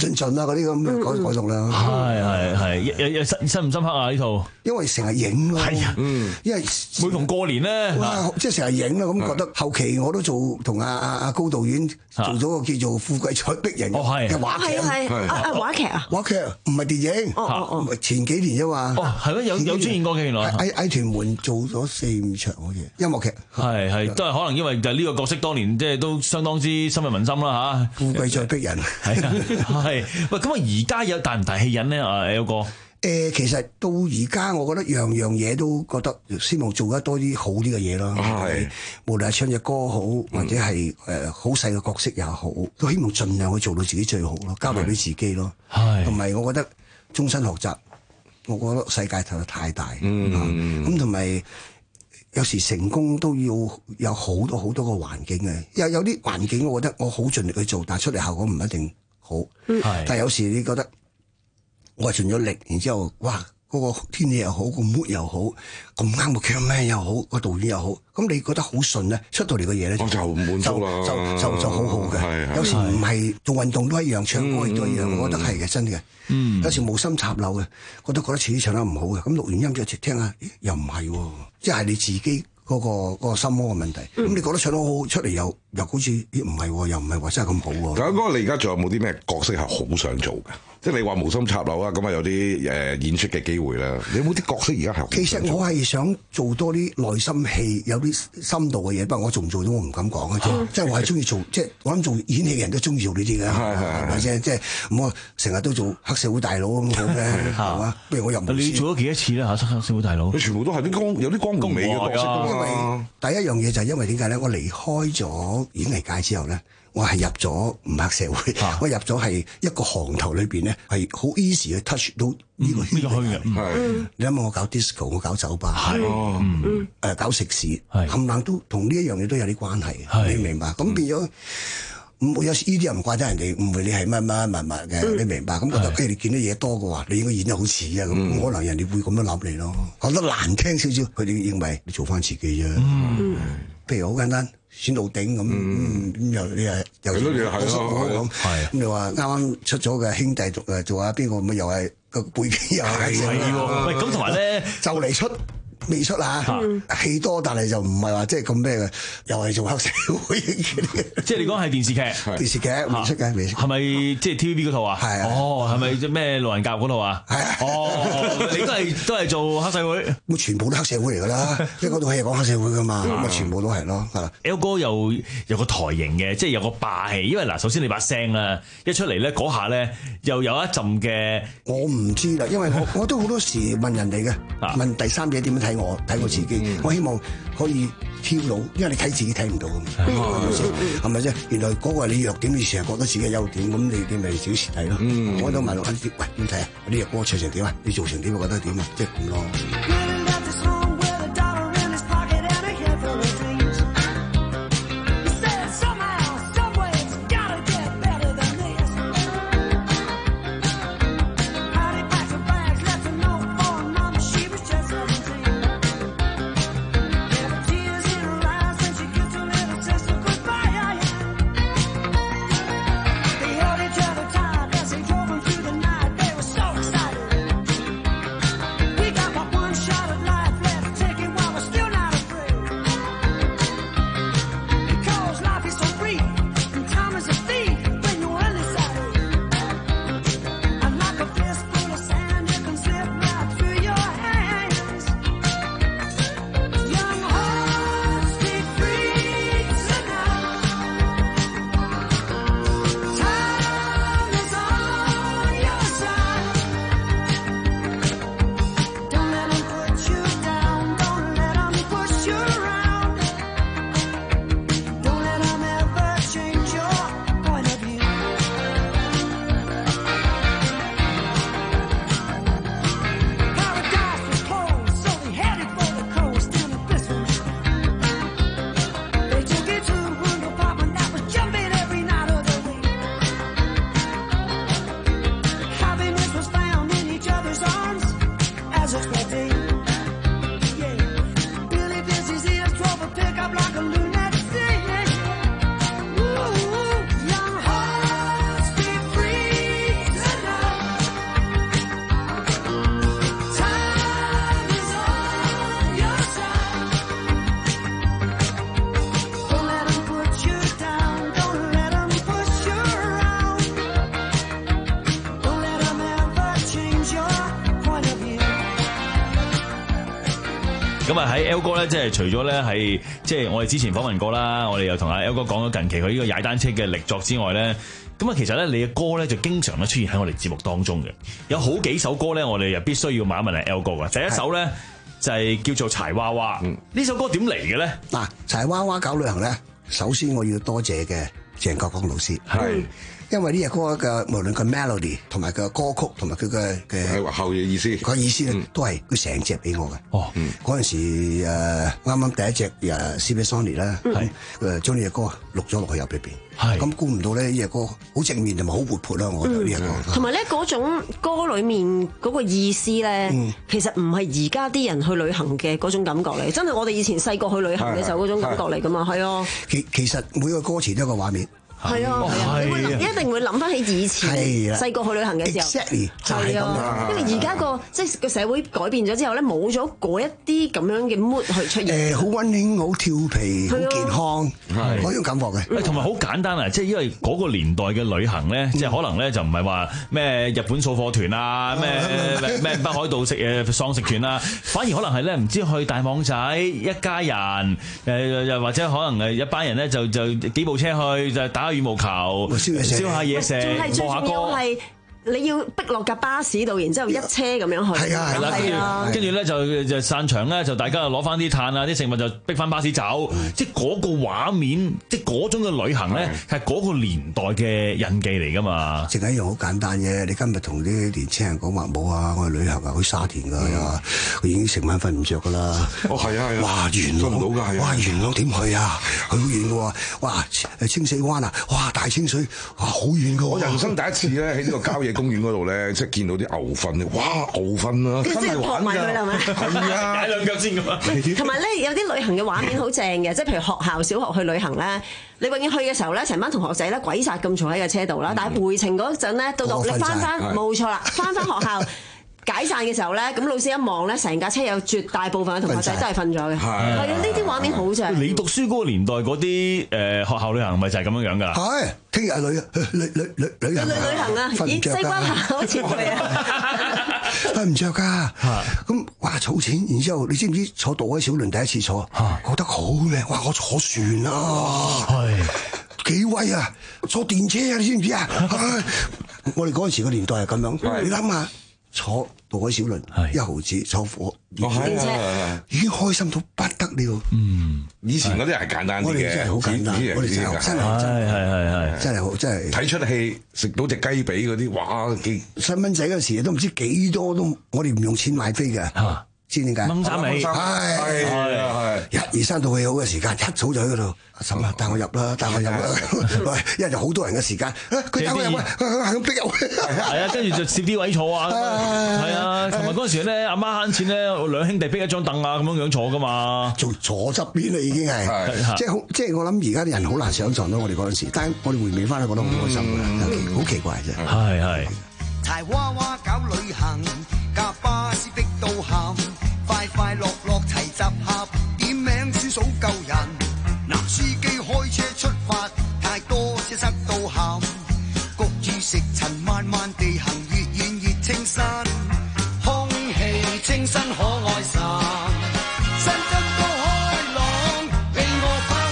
進進啊嗰啲咁嘅改改動啦。 係係係，有有深深唔深刻啊呢套？ 因為成日影咯。係啊， 嗯， 因為每逢過年咧， 哇，即係成日影啦，咁覺得後期我都做同阿阿阿高導演做咗個叫做《富貴在逼人》嘅話劇。 係係啊啊話劇啊！ 話劇唔係電影。哦哦哦，前幾年啫嘛。 哦，係咩？有有出現過嘅原來。 喺喺屯門做咗四五場好似音樂劇。 係係都係可能因為就呢個角色當年即係都相當之深入民心啦嚇。 富貴在逼人。 係啊係。喂，咁啊而家有大唔大戲癮咧？啊 L 哥。 誒，其實到而家，我覺得樣樣嘢都覺得希望做得多啲好啲嘅嘢咯。係，無論係唱隻歌好，或者係誒好細嘅角色也好，都希望盡量去做到自己最好咯，交代俾自己咯。係，同埋我覺得終身學習，我覺得世界實在太大。嗯，咁同埋有時成功都要有好多好多個環境嘅，有有啲環境，我覺得我好盡力去做，但係出嚟效果唔一定好。係，但係有時你覺得。我係盡咗力，然之後，哇！嗰、那個天氣又好，個 mood 又好，咁啱個 cameraman 又好，個導演又好，咁你覺得好順咧，出到嚟嘅嘢咧就就滿足啦，就就就，就好好嘅。有時唔係做運動都一樣，唱歌亦都一樣，我覺得係嘅，真嘅。嗯，有時無心插柳嘅，覺得覺得自己唱得唔好嘅，咁錄完音之後聽下，又唔係喎，即係你自己。嗰、那個嗰、那個心魔嘅問題，咁、嗯、你覺得唱得好好出嚟又又好似咦唔係喎，又唔係話真係咁好喎。 咁哥，你而家仲有冇啲咩角色係好想做嘅？即係你話無心插柳啊，咁啊有啲誒演出嘅機會啦。你有冇啲角色而家係？其實我係想做多啲內心戲，有啲深度嘅嘢。不過我做唔做到我唔敢講嘅啫。即係我係中意做，即係我諗做演戲嘅人都中意做呢啲嘅，係咪先？即係咁我成日都做黑社會大佬咁好嘅，係嘛？不如我又唔。 你做咗幾多次咧嚇？黑社會大佬？ 佢全部都係啲江有啲江湖味嘅角色。因為第一樣嘢就係因為點解咧？我離開咗演藝界之後咧。我係入咗唔黑社會，啊、我入咗係一個行頭裏邊咧，係好 easy 去 touch 到呢個呢個虛嘅。係你諗下，我搞 disco， 我搞酒吧，係誒、嗯呃、搞食肆，冚唪唥都同呢一樣嘢都有啲關係嘅。你明白？咁變咗，咁有時呢啲又唔怪得人哋誤會你係乜乜乜乜嘅。你明白？咁覺得誒你見到嘢多嘅話，你應該演得好似啊咁，嗯、可能人哋會咁樣諗你咯。講得難聽少少，佢哋認為你做翻自己啫。嗯，譬如好簡單。選到頂咁，咁又你係又好熟咁，咁你話啱啱出咗嘅兄弟誒做下邊個咁又係個背景又係喎， 喂咁同埋咧就嚟出未出啊，戲多但係就唔係話即係咁咩嘅，又係做黑社會嘅， 即係你講係電視劇， 電視劇未出嘅未出， 係咪即係 T V B 嗰套啊？係哦，係咪即咩路人甲嗰套啊？係啊，哦，你都係都係做黑社會， 咁全部都黑社會嚟㗎啦，因為嗰套戲係講黑社會㗎嘛，咁啊全部都係咯，係啦。 L 哥又有個台型嘅，即係有個霸氣，因為嗱，首先你把聲啦，一出嚟咧嗰下咧又有一陣嘅， 我唔知啦，因為我我都好多時問人哋嘅，問第三者點樣睇我，睇我自己，嗯、我希望可以挑到，因為你睇自己睇唔到㗎嘛，係咪先？原來嗰個係你弱點，你成日覺得自己嘅優點，咁你你咪小時睇咯。嗯、我都問我啲，喂點睇啊？呢隻歌唱成點啊？你做成點？我覺得點啊？即係咁咯。 Shot 咁啊喺 L 哥咧，即係除咗咧係即係我哋之前訪問過啦，我哋又同阿 L 哥講咗近期佢呢個踩單車嘅力作之外咧，咁啊其實咧你嘅歌咧就經常咧出現喺我哋節目當中嘅，有好幾首歌咧我哋又必須要問一問阿 L 哥嘅。第一首咧就係叫做柴娃娃，呢、嗯、首歌點嚟嘅咧？ 嗱，柴娃娃搞旅行咧，首先我要多謝嘅鄭國江老師，係。因為呢隻歌嘅無論個 melody 同埋個歌曲同埋佢嘅嘅後嘅意思， 個意思咧、嗯、都係佢成隻俾我嘅。哦，嗰陣、嗯、時誒啱啱第一隻誒 C B Sony 啦，係誒將呢隻歌錄咗落去入裏邊。係咁估唔到咧，呢隻歌好正面同埋好活潑啦，我覺得呢隻歌。 同埋咧嗰種歌裏面嗰個意思咧，嗯、其實唔係而家啲人去旅行嘅嗰種感覺嚟，真係我哋以前細個去旅行嘅時候嗰種感覺嚟噶嘛，係啊。其其實每個歌詞都有個畫面。 係啊，你會一定會諗翻起以前細個去旅行嘅時候，係啊，因為而家個即係個社會改變咗之後咧，冇咗嗰一啲咁樣嘅 mood 去出現。 誒，好溫馨、好調皮、好健康，嗰種感覺嘅。 同埋好簡單啊，即係因為嗰個年代嘅旅行咧，即係可能咧就唔係話咩日本掃貨團啊，咩咩北海道食誒喪食團啊，反而可能係咧唔知去大網仔一家人誒，又或者可能誒一班人咧就就幾部車去就打羽毛球，燒下嘢食，播下歌。係你要逼落架巴士度，然之後一車咁樣去。係啊，係啦， 跟住咧就就散場咧，就大家攞翻啲炭啊，啲食物就逼翻巴士走。嗯、即係嗰個畫面，即係嗰種嘅旅行咧，係嗰個年代嘅印記嚟噶嘛。 淨係一樣好簡單嘅，你今日同啲年青人講話冇啊，我去旅行啊，去沙田㗎，佢、嗯、已經成晚瞓唔着㗎啦。哦，係啊，係啊。哇，元朗，到㗎，哇，元朗點去啊？去好遠㗎喎。哇，清水灣啊，哇，大清水，哇，好遠㗎喎。 我人生第一次咧喺呢個郊野公園嗰度咧，即係見到啲牛糞，哇，牛糞啊，真係玩㗎，係咪？係啊， 踩兩腳先㗎嘛。 同埋咧，有啲旅行嘅畫面好正嘅，即係譬如學校小學去旅行咧，你永遠去嘅時候咧，成班同學仔咧鬼殺咁坐喺個車度啦，但係回程嗰陣咧，到到你翻翻冇錯啦，翻翻學校。解散嘅時候咧，咁老師一望咧，成架車有絕大部分嘅同學仔都係瞓咗嘅。係啊，呢啲畫面好正。 你讀書嗰個年代嗰啲誒學校旅行咪就係咁樣樣㗎？ 係，聽日旅旅旅旅旅行。 去旅行啊！咦，西關行好似係啊， 瞓唔着㗎。咁哇，儲錢，然之後你知唔知坐渡海小輪第一次坐，覺得好靚。哇！我坐船啊，係幾威啊！坐電車啊，你知唔知啊？我哋嗰陣時個年代係咁樣，你諗下。坐渡海小輪一毫子，坐火電車已經開心到不得了。嗯， 以前嗰啲係簡單啲嘅， 我哋真係好簡單，我哋真係真係係係係真係好真係睇出戲食到隻雞髀嗰啲，哇！幾細蚊仔嗰時都唔知幾多都，我哋唔用錢買飛嘅。知點解？ 掹衫尾， 係係係，一二三套戲好嘅時間，一早就喺嗰度。阿嬸啊，帶我入啦，帶我入啦。喂，因為就好多人嘅時間，佢帶我入，係咁逼入。 係啊，跟住就攝啲位坐啊。係啊，同埋嗰陣時咧，阿媽慳錢咧，兩兄弟逼一張凳啊，咁樣樣坐噶嘛。 做左側邊啦，已經係，即係好，即係我諗而家啲人好難想像到我哋嗰陣時，但係我哋回味翻，覺得好開心嘅，好奇怪啫。 係係。 柴娃娃搞旅行，架巴士逼到喊，快快樂樂齊集合，點名書數夠人。嗱，司機開車出發，太多車塞到喊，焗住食塵，慢慢地行，越遠越清新，空氣清新可愛神，身心都開朗，俾我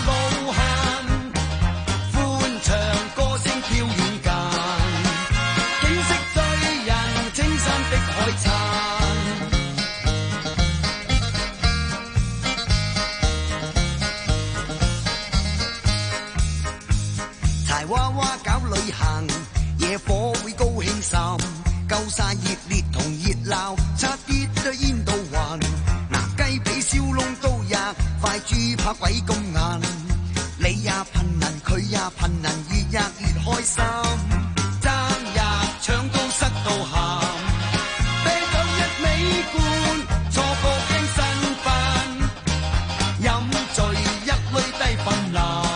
跑路行，歡唱歌聲飄遠近，景色醉人，清新的海灘。娃娃搞旅行，野火會高興心，夠晒熱烈同熱鬧，差啲都煙到暈。嗱，雞髀燒窿都入，塊豬扒鬼咁硬，你也噴能，佢也噴能，越入越開心，爭日搶到塞到鹹，啤酒一味罐，錯過驚身份，飲醉一堆低分男。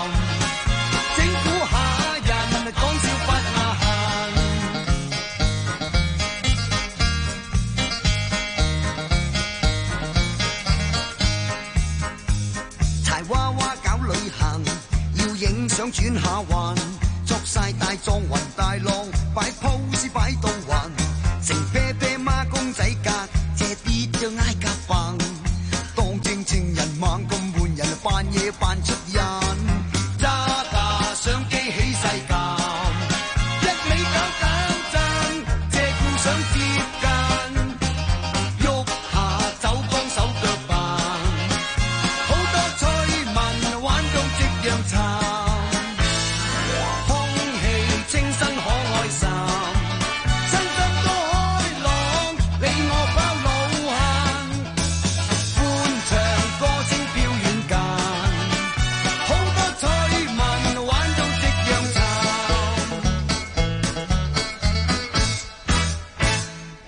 想轉下運，作晒大壯雲大浪，擺 pose 擺到暈，成啤啤孖公仔格，借啲就挨夾笨，當正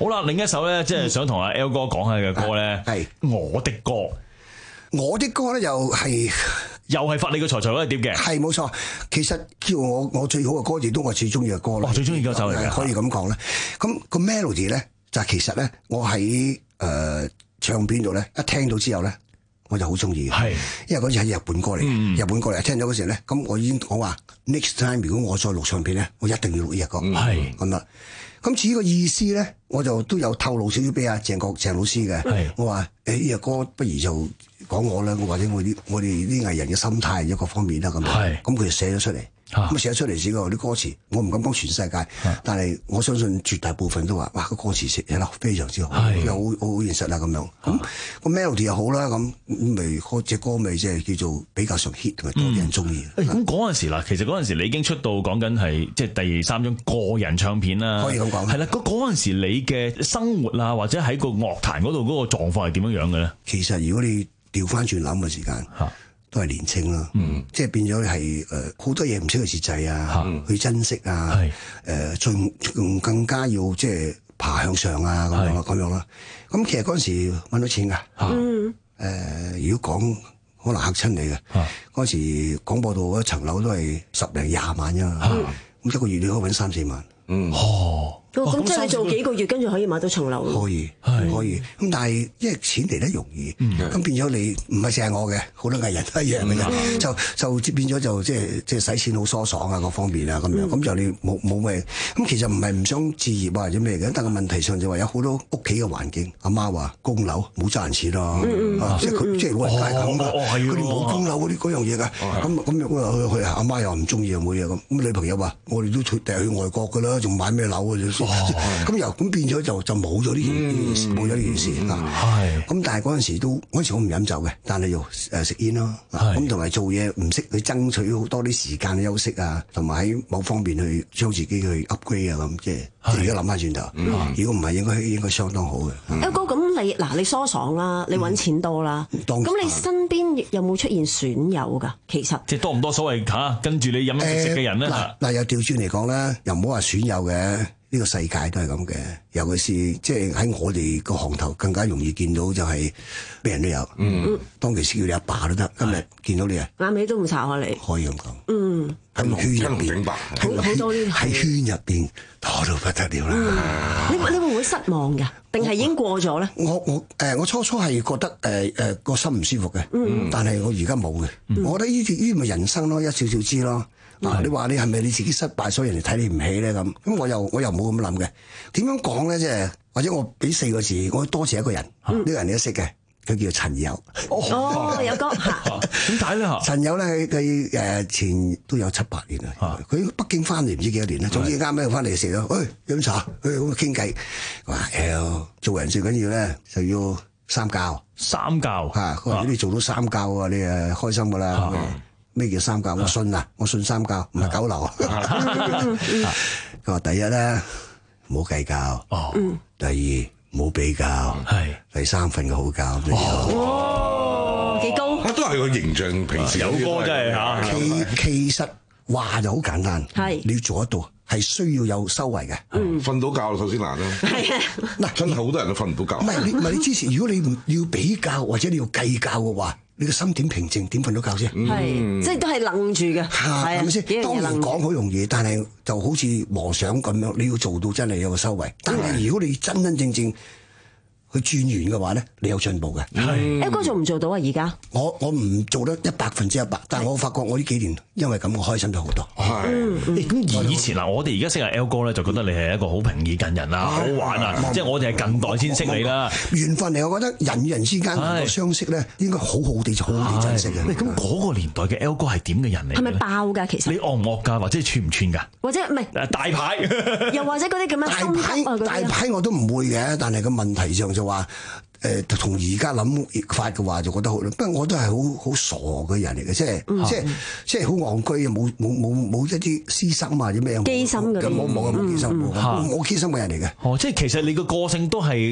好啦，另一首咧，即係想同阿 L 哥講下嘅歌咧，係我的歌。 我的歌咧又係又係發你個財財嗰隻碟嘅， 係冇錯。其實叫我我最好嘅歌，亦都我最中意嘅歌啦。 我最中意嗰首嚟嘅， 可以咁講咧。咁個 melody 咧就係其實咧，我喺誒唱片度咧一聽到之後咧，我就好中意嘅。係，因為嗰隻係日本歌嚟嘅，嗯、日本歌嚟。聽到嗰時咧，咁我已經講話 next time 如果我再錄唱片咧，我一定要錄呢隻歌。係咁啦。咁至於個意思咧，我就都有透露少少俾阿鄭國鄭老師嘅。我話誒呢隻歌不如就講我啦，或者我啲我哋啲藝人嘅心態一個方面啦咁。咁佢就寫咗出嚟。咁寫咗出嚟自己啲歌詞，我唔敢講全世界，但係我相信絕大部分都話，哇個歌詞寫得非常之好，又好好現實啦咁樣。咁個 melody 又好啦，咁咪嗰隻歌咪即係叫做比較上 hit 同埋多啲人中意。 咁嗰陣時啦，其實嗰陣時你已經出道講緊係即係第三張個人唱片啦， 可以咁講。係啦，嗰嗰陣時你嘅生活啊，或者喺個樂壇嗰度嗰個狀況係點樣樣嘅咧？ 其實如果你調翻轉諗嘅時間。都係年青啦，嗯、即係變咗係誒好多嘢唔識去節制啊，嗯、去珍惜啊，誒仲仲更加要即係爬向上啊咁樣啦，咁樣啦。咁其實嗰陣時揾到錢㗎，誒、嗯呃、如果講可能嚇親你嘅，嗰陣時廣播道一層樓都係十零廿萬啫嘛，咁、嗯、一個月你可以揾三四萬。嗯哦， 咁即係你做幾個月，跟住可以買到層樓。可以， 可以。咁但係因為錢嚟得容易，咁變咗你唔係淨係我嘅，好多藝人都一樣嘅啫。就就變咗就即係即係使錢好疏爽啊，各方面啊咁樣。咁就你冇冇咩？咁其實唔係唔想置業啊或者咩嘅，但係問題上就話有好多屋企嘅環境。阿媽話供樓冇賺錢咯，即係佢即係老人家咁噶，佢哋冇供樓嗰啲嗰樣嘢㗎。咁咁佢佢阿媽又唔中意又冇嘢咁。咁女朋友話：我哋都去第去外國㗎啦。仲買咩樓啊？咁又咁變咗就就冇咗呢件事，冇咗呢件事啊！咁但係嗰陣時都嗰陣時我唔飲酒嘅，但係又誒食煙咯。咁同埋做嘢唔識去爭取好多啲時間休息啊，同埋喺某方面去將自己去 upgrade 啊咁，即係而家諗翻轉頭，如果唔係應該應該相當好嘅。 一哥咁你嗱你疏爽啦，你揾錢多啦，咁你身邊有冇出現損友㗎？其實即係多唔多所謂嚇跟住你飲飲食食嘅人咧？ 嗱又調轉嚟講咧，又唔好話損友嘅，呢個世界都係咁嘅。尤其是即係喺我哋個行頭更加容易見到就係咩人都有。嗯，當其時叫你阿爸都得，今日見到你啊， 眼尾都唔查下你。 可以咁講。 嗯， 喺圈入邊， 好多呢喺圈入邊多到不得了啦。 你你會唔會失望㗎？定係已經過咗咧？ 我我誒我初初係覺得誒誒個心唔舒服嘅，但係我而家冇嘅。我覺得呢啲呢啲咪人生咯，一少少知咯。嗱，你話你係咪你自己失敗，所以人哋睇你唔起咧咁？咁我又我又冇咁諗嘅。點樣講咧？即係或者我俾四個字，我多謝一個人。呢個人你都識嘅，佢叫陳友。 哦，友哥嚇。 點解咧？ 陳友咧，佢佢誒前都有七八年啦。佢北京翻嚟唔知幾多年啦。總之啱啱翻嚟食咗，誒飲茶，誒咁傾偈。話誒做人最緊要咧就要三教。 三教嚇，佢話如果你做到三教啊，你誒開心噶啦。咩叫三教？我信啊，我信三教，唔係九流。佢話第一咧，唔好計較；哦，第二唔好比較；係第三份嘅好教。 哦，幾高？ 啊，都係個形象，平時有歌真係嚇。 其其實話就好簡單，係你要做得到，係需要有修為嘅。 嗯，瞓到覺首先難啦。係啊，嗱，真係好多人都瞓唔到覺。 唔係你唔係你之前，如果你唔要比較或者你要計較嘅話，你個心點平靜？點瞓到覺先？ 係，即係都係愣住嘅， 係咪先？當然講好容易，但係就好似和尚咁樣，你要做到真係有個修為。但係如果你真真正正去轉完嘅話咧，你有進步嘅。 係，一哥做唔做到啊？而家我我唔做得一百分之一百，但係我發覺我呢幾年因為咁，我開心咗好多。 係，咁以前嗱，我哋而家識阿 L 哥咧，就覺得你係一個好平易近人啊，好玩啊，即係我哋係近代先識你啦。 緣分嚟，我覺得人與人之間能夠相識咧，應該好好地就好好地珍惜嘅。 喂，咁嗰個年代嘅 L 哥係點嘅人嚟？ 係咪爆㗎？其實你惡唔惡㗎？或者串唔串㗎？ 或者唔係大牌， 又或者嗰啲咁樣大牌大牌我都唔會嘅，但係個問題上就話。誒同而家諗法嘅話就覺得好，不過我都係好好傻嘅人嚟嘅，即係、嗯、即係即係好戇居啊！冇冇冇冇一啲私心啊，或者咩機心嘅， 冇冇冇機心，冇機心嘅人嚟嘅。 哦，即係其實你個個性都係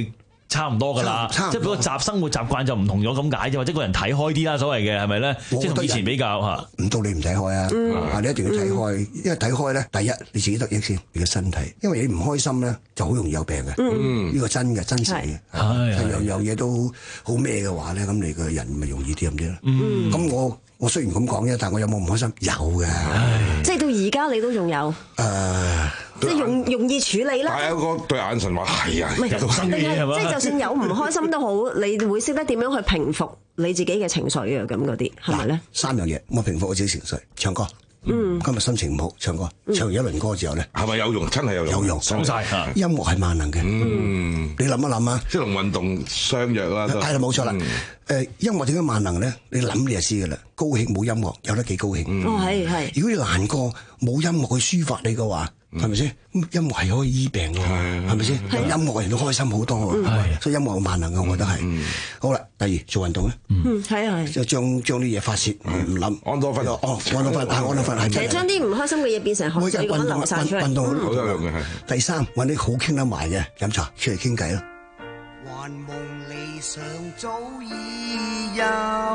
差唔多㗎啦，即係嗰個習生活習慣就唔同咗咁解啫，或者個人睇開啲啦，所謂嘅係咪咧？即係同以前比較嚇。 唔到你唔睇開啊！啊，你一定要睇開，因為睇開咧，第一你自己得益先，你嘅身體，因為你唔開心咧，就好容易有病嘅。呢個真嘅真實嘅，係有有嘢都好咩嘅話咧，咁你個人咪容易啲咁啲咯。咁我我雖然咁講啫，但係我有冇唔開心？有嘅， 即係到而家你都仲有。誒。即係容容易處理啦。 係啊，個對眼神話係啊， 有生嘢係嘛？即係就算有唔開心都好，你會識得點樣去平復你自己嘅情緒啊？咁嗰啲係咪咧？ 三樣嘢，我平復我自己情緒，唱歌。嗯，今日心情唔好，唱歌，唱完一輪歌之後咧， 係咪有用？真係有用， 有用， 講晒嚇。 音樂係萬能嘅。嗯，你諗一諗啊， 即係同運動相約啦。 係啦，冇錯啦。誒，音樂點解萬能咧？你諗你就知㗎啦。高興冇音樂，有得幾高興？ 哦，係係。 如果你難過，冇音樂去抒發你嘅話，係咪先？音樂係可以醫病㗎，係咪先？有音樂人都開心好多喎。所以音樂係萬能嘅，我覺得係。好啦，第二做運動咧。 嗯，係啊係。 就將將啲嘢發泄，唔諗。安多芬哦，安多芬係安多芬係。 其實將啲唔開心嘅嘢變成汗水咁流曬出嚟。 運動好有用嘅係。 第三揾啲好傾得埋嘅飲茶出嚟傾偈咯。 還夢理想早已有，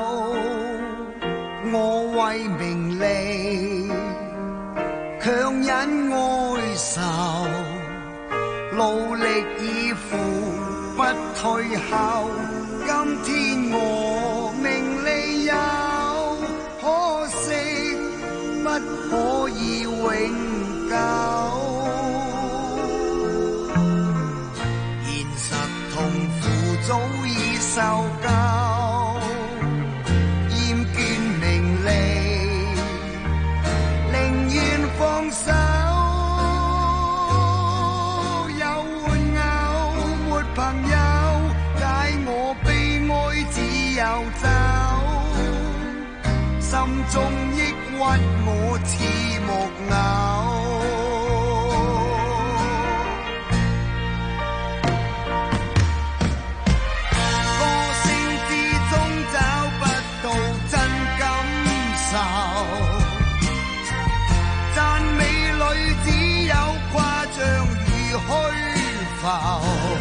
我為名利強忍哀愁，努力以赴不退後。今天我名利有，可惜不可以永久。現實痛苦早已受夠，厭倦名利，寧願放手。有玩偶沒朋友，解我悲哀只有走，心中抑鬱我似木偶。讚美裏只有誇張與虛浮，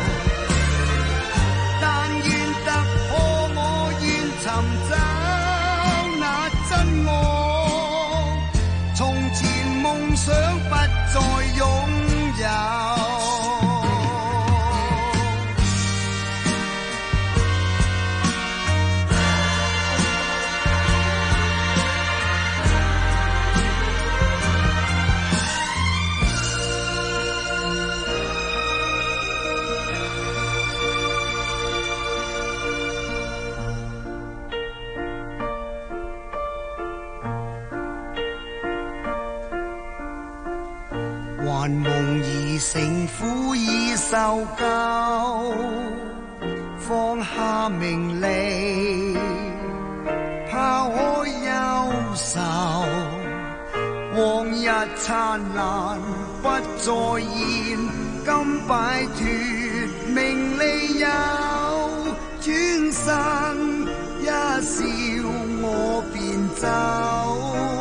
但願突破我願尋找那真我，從前夢想不再擁有。還夢已成苦已受夠，放下名利，拋開憂愁，往日燦爛不再現，今擺脫名利有，轉身一笑我便走。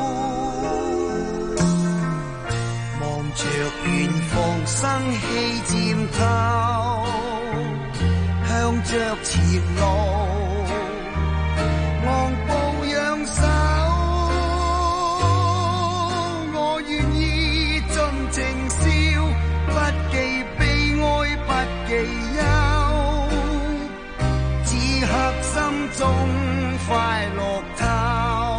着遠方生氣漸透，向着前路昂步揚手，我願意盡情笑，不記悲哀不記憂，此刻心中快樂透。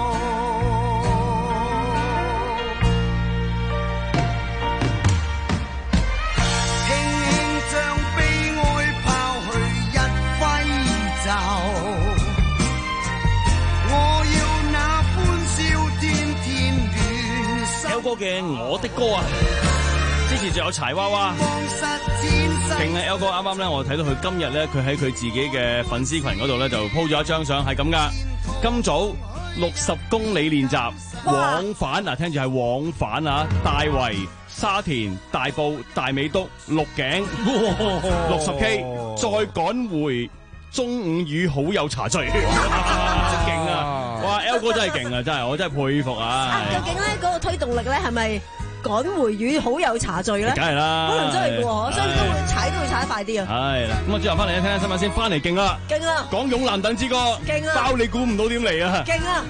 歌嘅我的歌啊，之前仲有柴娃娃，勁啊 L 哥啱啱咧，我睇到佢今日咧，佢喺佢自己嘅粉絲群嗰度咧就 po 咗一張相，係咁噶。今早六十公里練習往返啊，聽住係往返啊，大圍、沙田、大埔、大美督、鹿頸，六十 K， 再趕回中午與好友茶聚，勁啊！哇 ，L 哥真係勁啊，真係我真係佩服啊！ 啊，究竟咧嗰個推動力咧係咪趕回語好有茶序咧？ 梗係啦， 可能真係嘅喎，所以都會踩都會踩得快啲啊！ 係啦，咁啊，之後翻嚟咧，聽下新聞先，翻嚟勁啦， 勁啦， 講勇男等之歌， 勁啊， 包你估唔到點嚟啊！ 勁啊！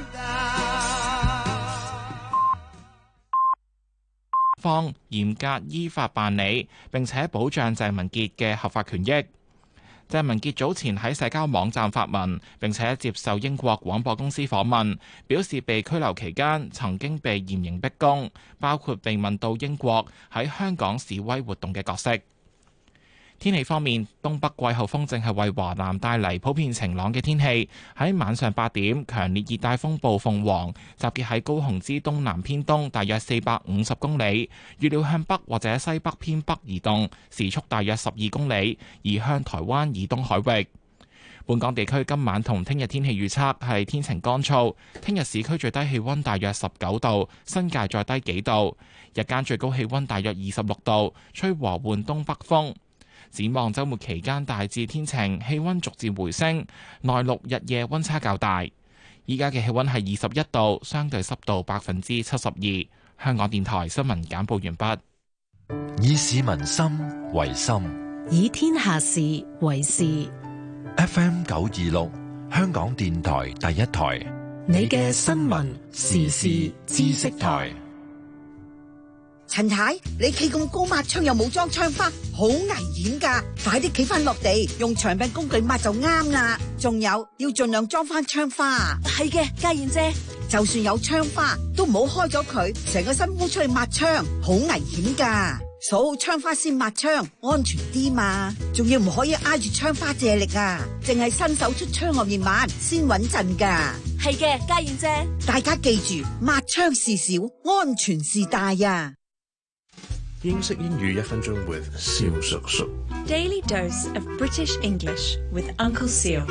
方嚴格依法辦理，並且保障鄭文傑嘅合法權益。鄭文傑早前喺社交網站發文，並且接受英國廣播公司訪問，表示被拘留期間曾經被嚴刑逼供，包括被問到英國喺香港示威活動嘅角色。天氣方面，東北季候風正係為華南帶嚟普遍晴朗嘅天氣。喺晚上八點，強烈熱帶風暴鳳凰集結喺高雄之東南偏東大約四百五十公里，預料向北或者西北偏北移動，時速大約十二公里，移向台灣以東海域。本港地區今晚同聽日天氣預測係天晴乾燥，聽日市區最低氣溫大約十九度，新界再低幾度，日間最高氣溫大約二十六度，吹和緩東北風。展望週末期間大致天晴，氣溫逐漸回升，內陸日夜溫差較大。依家嘅氣溫係二十一度，相對濕度百分之七十二。香港電台新聞簡報完畢。 以市民心為心， 以天下事為事。 F M 九二六，香港電台第一台， 你嘅新聞時事知識台。 陳太，你企咁高抹窗又冇裝窗花，好危險噶！快啲企翻落地，用長柄工具抹就啱啦。仲有要盡量裝翻窗花。 係嘅，家燕姐， 就算有窗花，都唔好開咗佢，成個身烏出去抹窗，好危險噶。鎖好窗花先抹窗，安全啲嘛。仲要唔可以挨住窗花借力啊，淨係伸手出窗外面抹先穩陣噶。 係嘅，家燕姐， 大家記住，抹窗事小，安全事大啊！ 英式英語一分鐘 with 蕭叔叔。 Daily dose of British English with Uncle Seal.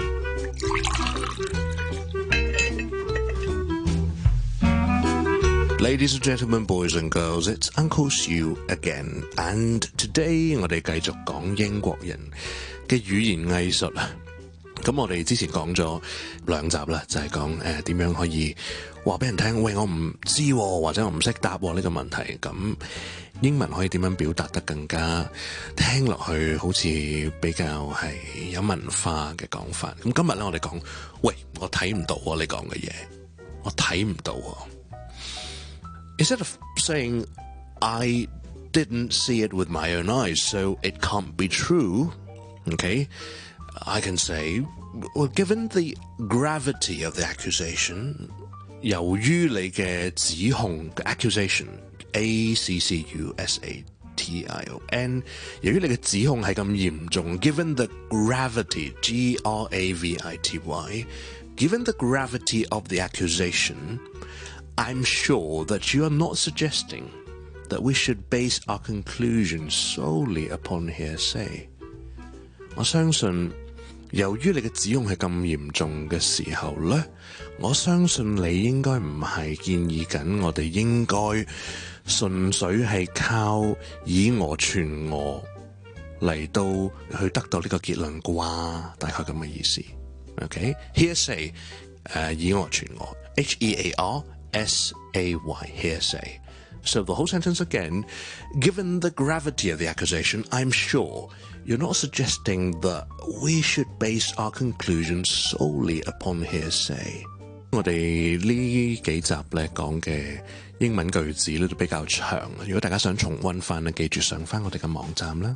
Ladies and gentlemen, boys and girls, it's Uncle Seal again. And today 我哋繼續講英國人嘅語言藝術啊。咁我哋之前講咗兩集啦，就係講誒點樣可以話俾人聽，喂，我唔知、啊、或者我唔識答呢、啊呢個問題。咁英文可以點樣表達得更加聽落去好似比較係有文化嘅講法。咁今日咧我哋講，喂，我睇唔到啊你講嘅嘢，我睇唔到啊。Instead of saying I didn't see it with my own eyes, so it can't be true, okay? I can say, well, given the gravity of the accusation, 由於你嘅指控嘅 accusation, A C C U S A T I O N, 由於你嘅指控係咁嚴重 given the gravity, G R A V I T Y, given the gravity of the accusation, I'm sure that you are not suggesting that we should base our conclusion solely upon hearsay. 我相信由於你嘅指控係咁嚴重嘅時候咧，我相信你應該唔係建議緊我哋應該純粹係靠以訛傳訛嚟到去得到呢個結論啩，大概咁嘅意思。OK, hearsay, 誒以訛傳訛 ，H E A R S A Y, hearsay. So the whole sentence again, given the gravity of the accusation, I'm sure you're not suggesting that we should base our conclusions solely upon hearsay. 我哋呢幾集咧講嘅英文句子咧都比較長，如果大家想重溫翻咧，記住上翻我哋嘅網站啦。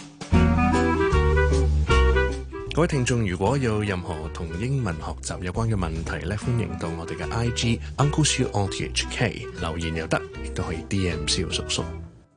各位聽眾，如果有任何同英文學習有關嘅問題咧，歡迎到我哋嘅 I G Uncle Siu O T H K 留言又得，亦都可以 D M 蕭叔叔。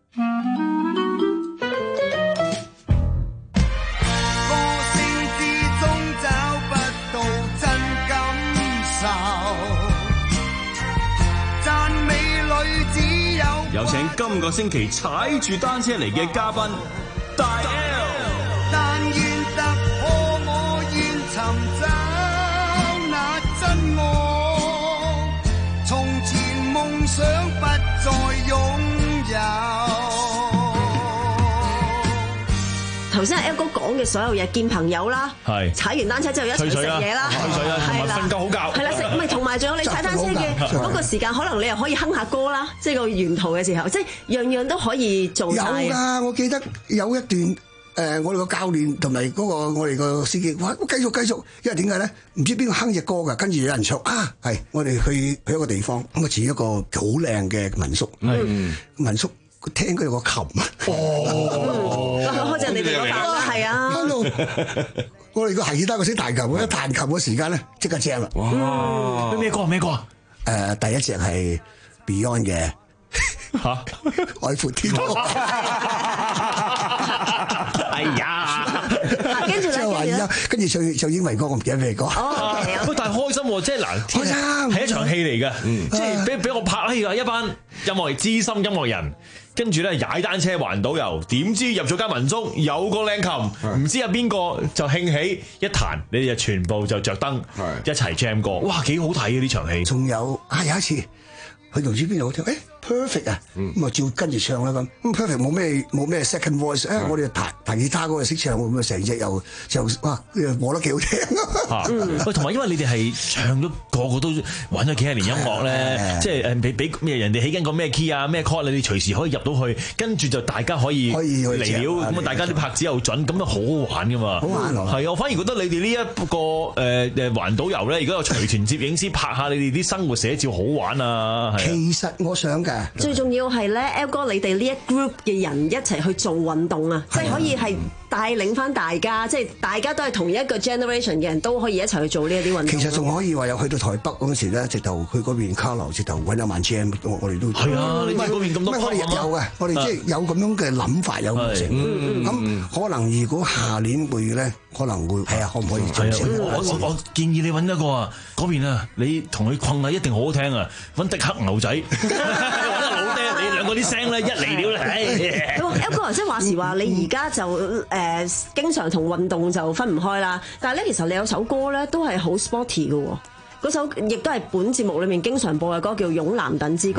有請今個星期踩住單車嚟嘅嘉賓大 L。 但願突破我，願尋找那真我，從前夢想不再擁有。 頭先阿 L 哥講講嘅所有嘢，見朋友啦， 係踩完單車之後一齊食嘢啦， 吹水啦， 係啦， 瞓覺好覺， 係啦，食唔係同埋仲有你踩單車嘅嗰個時間，可能你又可以哼下歌啦，即係個沿途嘅時候，即係樣樣都可以做晒。 有㗎，我記得有一段。誒、呃，我哋個教練同埋嗰個我哋個司機，哇！繼續繼續，因為點解咧？唔知邊個哼隻歌㗎，跟住有人唱啊，係我哋去去一個地方，咁啊，似一個好靚嘅民宿，嗯、民宿聽佢有個琴， 哦，開正你哋嗰班啦，係啊， 聽到我哋個係得個識彈琴，一彈琴嘅時間咧，即刻正啦！ 哇！咩歌咩歌啊？ 誒、呃，第一隻係 Beyond 嘅嚇，海闊天空。 哎呀， 跟住咧，跟住唱唱英文歌，我唔記得咩歌。 哦， 喂，但係開心喎，即係嗱，開心係一場戲嚟嘅，即係俾俾我拍戲啊！一班音樂資深音樂人，跟住咧踩單車環島遊，點知入咗間民宿，有個靚琴，唔知有邊個就興起一彈，你哋就全部就着燈，一齊 jam 歌，哇，幾好睇啊！呢場戲。 仲有啊，有一次去唔知邊度好聽，誒。Perfect 啊，咁啊照跟住唱啦咁，咁 Perfect 冇咩冇咩 second voice，誒我哋彈彈吉他嗰個識唱，咁啊成隻又就哇播得幾好聽啊！ 喂，同埋因為你哋係唱咗個個都玩咗幾十年音樂咧，即係誒俾俾咩人哋起緊個咩 key 啊咩 chord，你哋隨時可以入到去，跟住就大家可以嚟料，咁啊大家啲拍子又準，咁樣好好玩噶嘛！好玩係啊！我反而覺得你哋呢一個誒誒環島遊咧，如果有隨團攝影師拍下你哋啲生活寫照，好玩啊！ 其實我想㗎。 最重要係咧 ，L 哥你哋呢一 group 嘅人一齊去做運動啊，即係可以係帶領翻大家，即係大家都係同一個 generation 嘅人都可以一齊去做呢一啲運動。 其實仲可以話有去到台北嗰陣時咧，直頭去嗰邊卡樓，直頭揾一晚 jam， 我我哋都係啊！你哋嗰邊咁多， 我哋有嘅，我哋即係有咁樣嘅諗法，有咁成。咁可能如果下年會咧，可能會係啊，可唔可以做成？ 我我我建議你揾一個啊，嗰邊啊，你同佢困啊，一定好好聽啊，揾迪克牛仔。你兩個啲聲咧一嚟了咧， 咁 L 哥即係話時話你而家就誒、呃、經常同運動就分唔開啦，但係咧其實你有首歌咧都係好 sporty 嘅喎，嗰首亦都係本節目裏面經常播嘅歌叫《勇男等之歌》。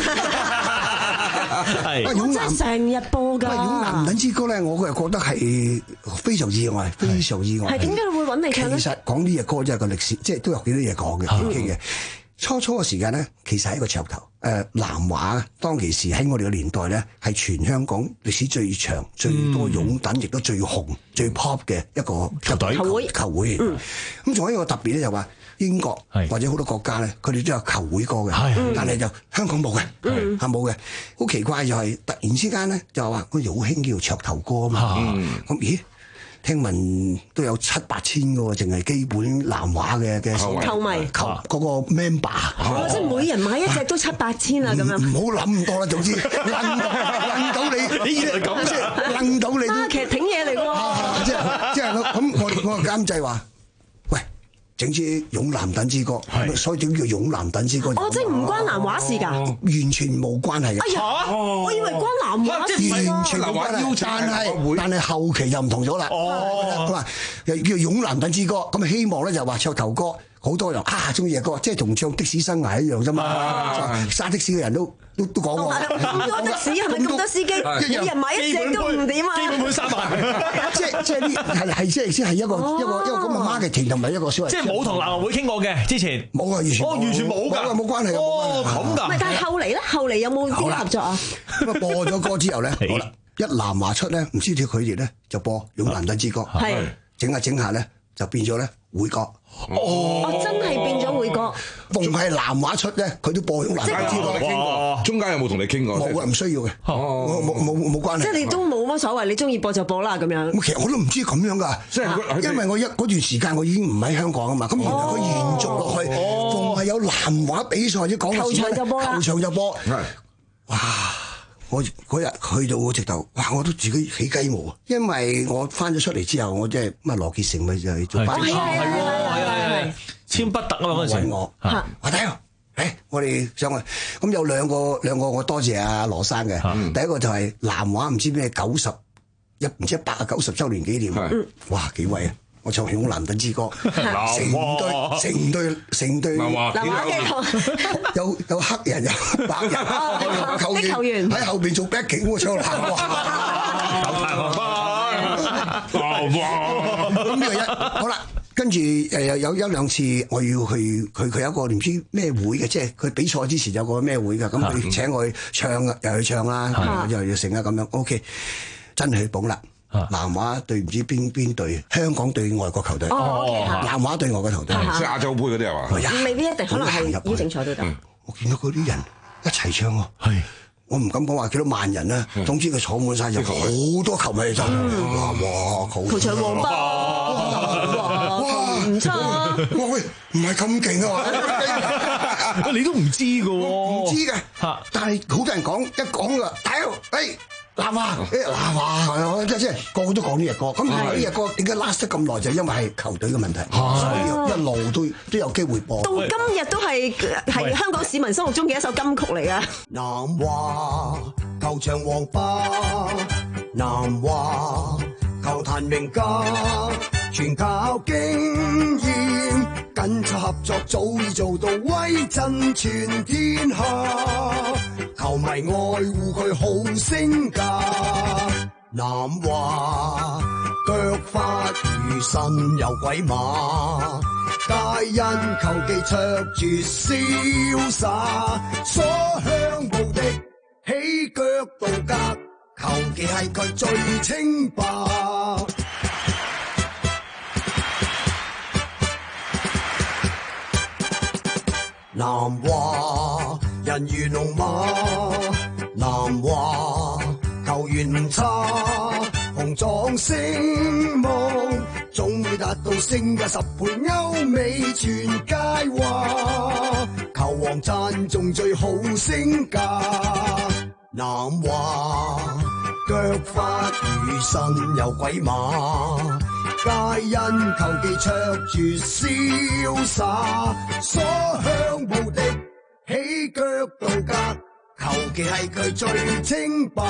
係，我真係成日播㗎。《 勇男等之歌》咧，我係覺得係非常意外，非常意外。 係點解你會揾你唱咧？ 其實講呢隻歌真係個歷史，即係都有幾多嘢講嘅傾嘅。初初嘅時間咧，其實係一個噱頭。誒、呃，南華當其時喺我哋嘅年代咧，係全香港歷史最長、最多擁躉，亦都最紅、最 pop 嘅一個球隊球會球會。咁仲、嗯、有一個特別咧，就話英國或者好多國家咧，佢哋都有球會歌嘅，但係就香港冇嘅，係冇嘅。好奇怪就係突然之間咧，就話嗰時好興叫噱頭歌啊嘛。咁、嗯、咦？聽聞都有七八千個，淨係基本南華嘅嘅球迷球嗰個 member， 哦，即係每人買一隻都七八千啊咁樣。 唔好諗咁多啦，總之掕到你， 你以為咁即係掕到你都。其實挺嘢嚟喎。 即係即係咁，我我監製話，喂，整支《勇男等之歌》，所以點叫《勇男等之歌》？ 哦，即係唔關南華事㗎， 完全冇關係嘅。 哎呀，我以為關南華事喎。 完全冇關係，但係但係後期就唔同咗啦。佢話又叫《勇男等之歌》，咁希望咧就話噱頭歌，好多人啊中意嘅歌，即係同唱的士生涯一樣啫嘛。揸的士嘅人都都都講過。 咁多的士係咪咁多司機？每人買一隻都唔點啊！ 基本盤三萬。 即係即係呢係係即係先係一個一個一個咁嘅 marketing 同埋一個所謂。 即係冇同南華會傾過嘅之前。 冇啊，完全。 哦，完全冇㗎， 冇關係。 哦，咁㗎。 唔係，但係後嚟咧，後嚟有冇啲合作啊？ 咁啊播咗歌之後咧，好啦，一南華出咧，唔知點佢哋咧就播《勇男等之歌》， 係整下整下咧就變咗咧會歌。 哦，真係變咗會歌。 逢係南華出咧，佢都播《勇男等之歌》。 中間有冇同你傾過？ 冇啊，唔需要嘅。冇冇冇冇關係。 即係你都冇乜所謂，你中意播就播啦咁樣。 其實我都唔知咁樣㗎，即係因為我一嗰段時間我已經唔喺香港啊嘛，咁然後佢延續落去，逢係有南華比賽或者講球場就播啦， 球場就播。哇！我嗰日去到我直頭，哇！我都自己起雞毛啊，因為我翻咗出嚟之後，我即係乜羅傑承咪就係做班長， 係係係係係簽不得啊嘛嗰陣時。 我我睇啊，誒，我哋上去咁有兩個兩個我多謝阿羅生嘅，第一個就係南華唔知咩九十一唔知一百啊九十週年紀念，哇幾威啊！我唱《勇男等之歌》，成隊成隊成隊南華嘅有有黑人有白人球員喺後邊做 backing，我唱南華。 南華咁呢個一好啦。跟住誒有有一兩次我要去佢佢有一個唔知咩會嘅，即係佢比賽之前有個咩會嘅，咁佢請我去唱又去唱啦，又要成啊咁樣。OK， 真係去捧啦！南華對唔知邊邊隊，香港對外國球隊，南華對外國球隊， 即係亞洲杯嗰啲係嘛？ 未必一定，可能係邀請賽都得。 我見到嗰啲人一齊唱喎，係我唔敢講話幾多萬人啦，總之佢坐滿晒，有好多球迷就哇球場旺爆，唔錯。 哇喂，唔係咁勁啊！ 你都唔知㗎喎， 唔知嘅，但係好多人講，一講㗎，屌，誒。南華，誒南華係啊，即係即係個個都講呢隻歌。咁呢隻歌點解 last 得咁耐？就因為係球隊嘅問題，所以一路都都有機會播。 到今日都係係香港市民心目中嘅一首金曲嚟㗎。 南華球場王霸，南華球壇名家，全靠經驗，緊湊合作，早已做到威震全天下。球迷愛護佢好聲價，南華腳法如神有鬼馬，皆因球技卓絕瀟灑，所向無敵起腳度格，球技係佢最清白。南華人如龍馬，南華球員唔差，雄壯聲望，總會達到升價十倍，歐美全皆話，球王讚頌最好聲價。南華腳法如神有鬼馬，皆因球技卓絕瀟灑，所向無敵起腳度格，球技係佢最清白。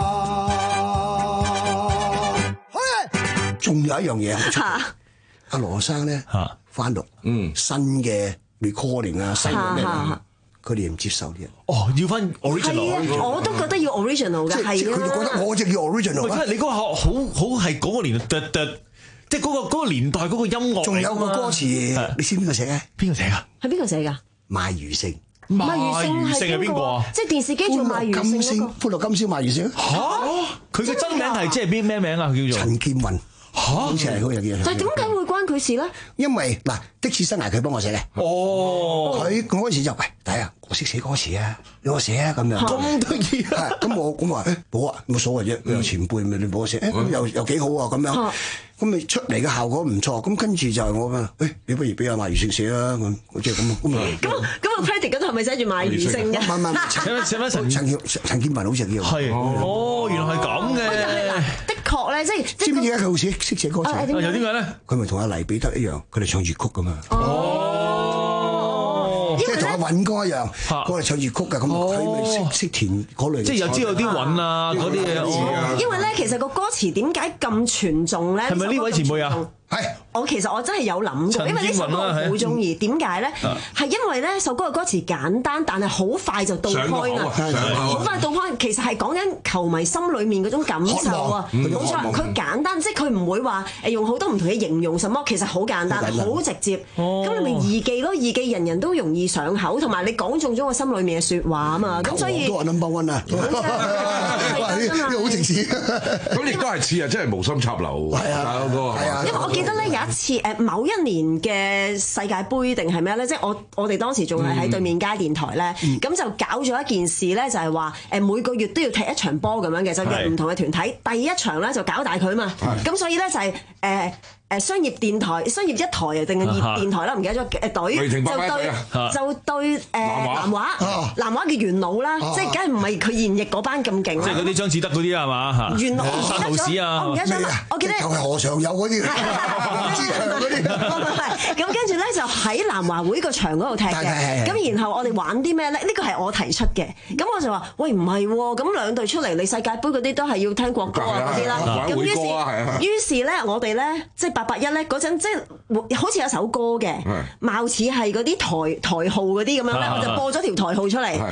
好嘅， 仲有一樣嘢好出，阿羅生咧翻錄嗯新嘅 recording 啊，新嘅咩佢哋唔接受啲人。 哦，要翻 original。 係啊，我都覺得要 original 嘅，係啊。 即係佢哋覺得我就叫 original。 因為你嗰個好好係嗰個年代，即係嗰個嗰個年代嗰個音樂。 仲有個歌詞，你知邊個寫嘅？ 邊個寫㗎？ 係邊個寫㗎？ 賣魚勝。 賣魚勝係邊個啊？即係電視機做賣魚勝嗰個。 歡樂今宵賣魚勝。 嚇！佢嘅真名係即係邊咩名啊？叫做陳建雲。嚇！好似係嗰個嘢。 但係點解會關佢事咧？ 因為嗱，的士生涯佢幫我寫嘅。 哦。 佢嗰陣時就喂，睇下我識寫歌詞啊，你我寫啊咁樣。 咁得意啊！ 咁我咁話誒冇啊，冇所謂啫。佢有前輩咪你幫我寫，誒咁又又幾好啊咁樣。咁咪出嚟嘅效果唔錯。咁跟住就係我話誒，你不如俾阿賣魚勝寫啦咁，即係咁啊。咁啊咁咁個 credit 嗰度係咪寫住賣魚勝嘅？ 唔係唔係， 寫翻陳陳建陳建文好似叫。 係哦，原來係咁嘅。 的確咧，即係知唔知點解佢好似識寫歌詞？ 又點解咧？ 佢咪同阿黎彼得一樣，佢哋唱粵曲噶嘛。 哦， 即係同阿尹哥一樣，過嚟唱粵曲嘅，咁佢咪識識填嗰類。 即係又知道啲韻啊嗰啲嘢。 因為咧，其實個歌詞點解咁傳頌咧？ 係咪呢位前輩啊？ 係， 我其實我真係有諗過，因為呢首歌我好中意。點解咧？係因為咧首歌嘅歌詞簡單，但係好快就到 point 啊！好快到 point，其實係講緊球迷心裏面嗰種感受啊！冇錯，佢簡單，即係佢唔會話誒用好多唔同嘅形容什麼，其實好簡單，好直接。咁你咪易記咯，易記人人都容易上口，同埋你講中咗我心裏面嘅説話啊嘛！咁所以都係 number one 啊！呢個好正式。 咁亦都係似啊，真係無心插柳。係啊，嗰個係啊。 因為我記得咧有一次誒某一年嘅世界盃定係咩咧？即係我我哋當時仲係喺對面街電台咧，咁、嗯、就搞咗一件事咧，就係話誒每個月都要踢一場波咁樣嘅，就約唔同嘅團體。第一場咧就搞大佢嘛，咁所以咧就係、是、誒。呃誒商業電台、商業一台啊，定係熱電台啦，唔記得咗誒隊就對就對誒南華南華嘅元老啦，即係梗係唔係佢現役嗰班咁勁啦。 即係嗰啲張志德嗰啲係嘛嚇？ 元老唔記得咗，我唔記得咗啦。我記得就係何長友嗰啲，志強嗰啲。 咁跟住咧就喺南華會個場嗰度踢嘅。咁然後我哋玩啲咩咧？呢個係我提出嘅。咁我就話：喂，唔係喎，咁兩隊出嚟，你世界盃嗰啲都係要聽國歌啊嗰啲啦。咁於是於是咧，我哋咧即係八八一咧嗰陣，即係好似有首歌嘅，貌似係嗰啲台台號嗰啲咁樣咧，我就播咗條台號出嚟。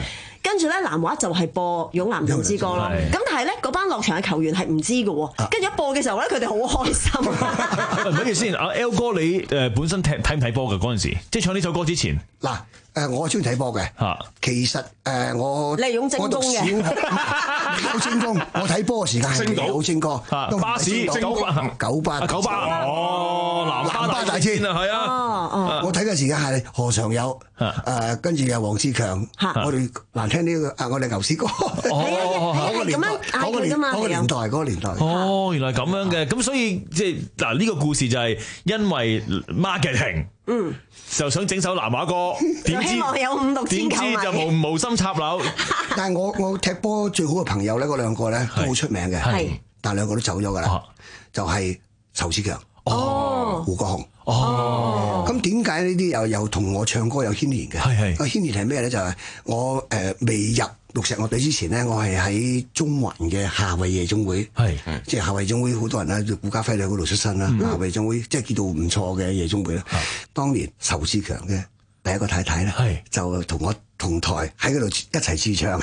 跟住咧南華就係播《勇男童之歌》咯。咁但係咧嗰班落場嘅球員係唔知嘅喎，跟住一播嘅時候咧，佢哋好開心。 唔好意思先，阿 L 哥你誒本身睇睇唔睇波嘅嗰陣時，即係唱呢首歌之前。 嗱誒，我中意睇波嘅。嚇，其實誒我你係用精工嘅， 好精工。我睇波嘅時間係好精哥， 巴士九八九八九八哦，南巴大戰啊，係啊。 我睇嘅時間係何常友誒，跟住有黃志強，我哋難聽呢個啊，我哋牛屎哥。 哦，係咁樣嗌佢㗎嘛， 嗰個年代，嗰個年代。 哦，原來咁樣嘅，咁所以即係嗱呢個故事就係因為 marketing。嗯，就想整首南華歌，點知有五六千點知就無無心插柳。 但係我我踢波最好嘅朋友咧，嗰兩個咧都好出名嘅，係，但係兩個都走咗㗎啦，就係仇志強、哦胡國雄。哦，咁點解呢啲又又同我唱歌有牽連嘅？係係，個牽連係咩咧？就係我誒未入六石樂隊之前咧，我係喺中環嘅夏蕙夜總會，係即係夏蕙夜總會好多人啦，顧嘉輝喺嗰度出身啦，夏蕙夜總會即係叫到唔錯嘅夜總會啦。當年仇志強嘅第一個太太咧，就同我同台喺嗰度一齊自唱。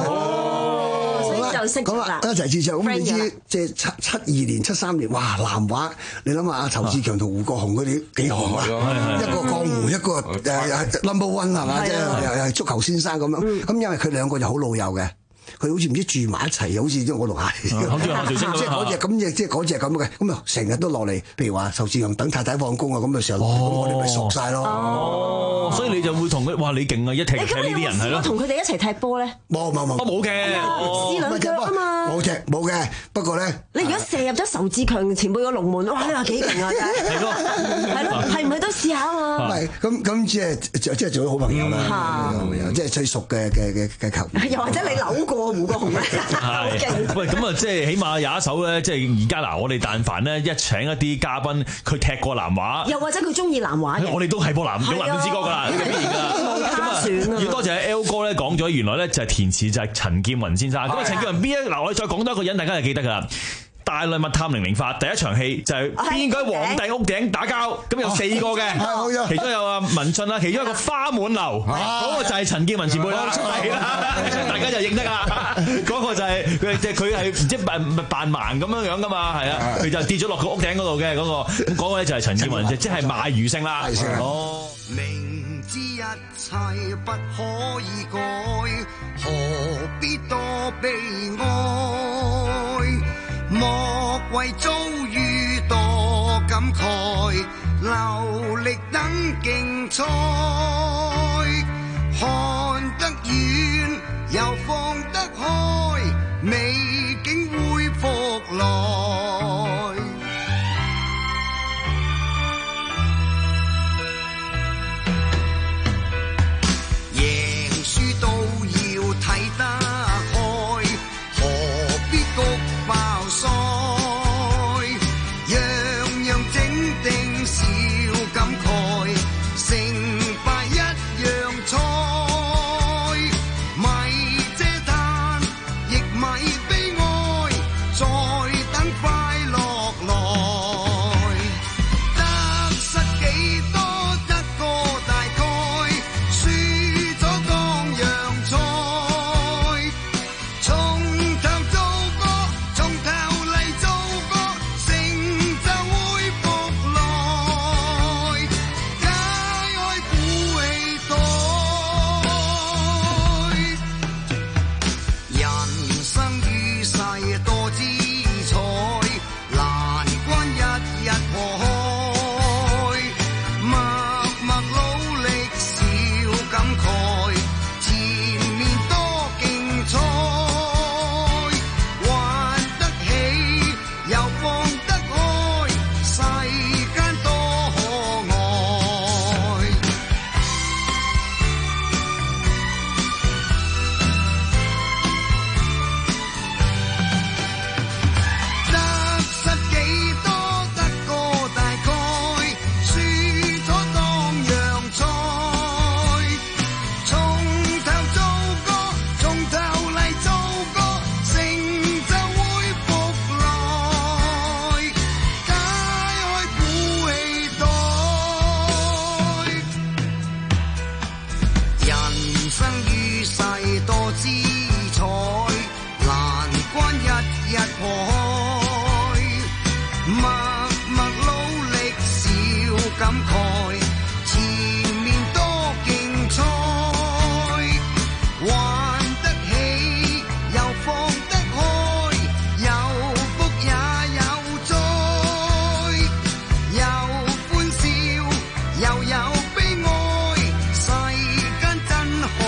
就識啦， 一齊自唱咁你知，即係七七二年、七三年，哇！南華，你諗下，仇志強同胡國雄嗰啲幾紅啊！一個江湖，一個誒 number one 係嘛？即係又係足球先生咁樣。咁因為佢兩個就好老友嘅。佢好似唔知住埋一齊，好似即係我同夏即係嗰隻咁嘅，即係嗰隻咁嘅，咁啊成日都落嚟。譬如話仇志強等太太放工啊，咁嘅時候，咁我哋咪熟晒咯。 哦，所以你就會同佢，哇！你勁啊，一踢踢呢啲人係咯。 同佢哋一齊踢波咧？ 冇冇冇， 冇嘅， 試兩腳啊嘛。 冇嘅冇嘅，不過咧， 你如果射入咗仇志強前輩個龍門，哇！你話幾勁啊？真係係咯，係咯，係唔係都試下啊嘛？ 唔係咁咁，即係即係做咗好朋友啦，即係最熟嘅嘅嘅嘅球員。 又或者你扭過胡國雄咧？ 係，喂，咁啊，即係起碼有一首咧，即係而家嗱，我哋但凡咧一請一啲嘉賓，佢踢過南華， 又或者佢中意南華嘅， 我哋都係播南勇男童之歌㗎啦，呢個必然㗎啦。咁啊，要多謝 L 哥咧講咗，原來咧就係填詞就係陳建雲先生。咁啊，陳建雲邊一嗱，我哋再講多一個人，大家就記得㗎啦。大內密探零零發第一場戲就係邊個喺皇帝屋頂打交，咁有四個嘅，其中有阿文俊啦，其中一個花滿樓，嗰個就係陳建雲前輩啦，係啦，大家就認得啦。嗰個就係佢即係佢係唔知扮扮盲咁樣樣噶嘛，係啊，佢就跌咗落個屋頂嗰度嘅嗰個，咁嗰個咧就係陳建雲，即係賣魚聲啦。哦， 明知一切不可以改，何必多悲哀？莫為遭遇多感慨，流力等競賽，看得遠又放得開，美景會復來。贏輸都要睇得開，何必谷爆腮，樣樣整定少感慨，成敗一樣賽，咪嗟嘆亦咪悲哀，再等快一開，默默努力少感慨，前面多競賽，玩得起又放得開，有福也有災，有歡笑又有悲哀，世間真可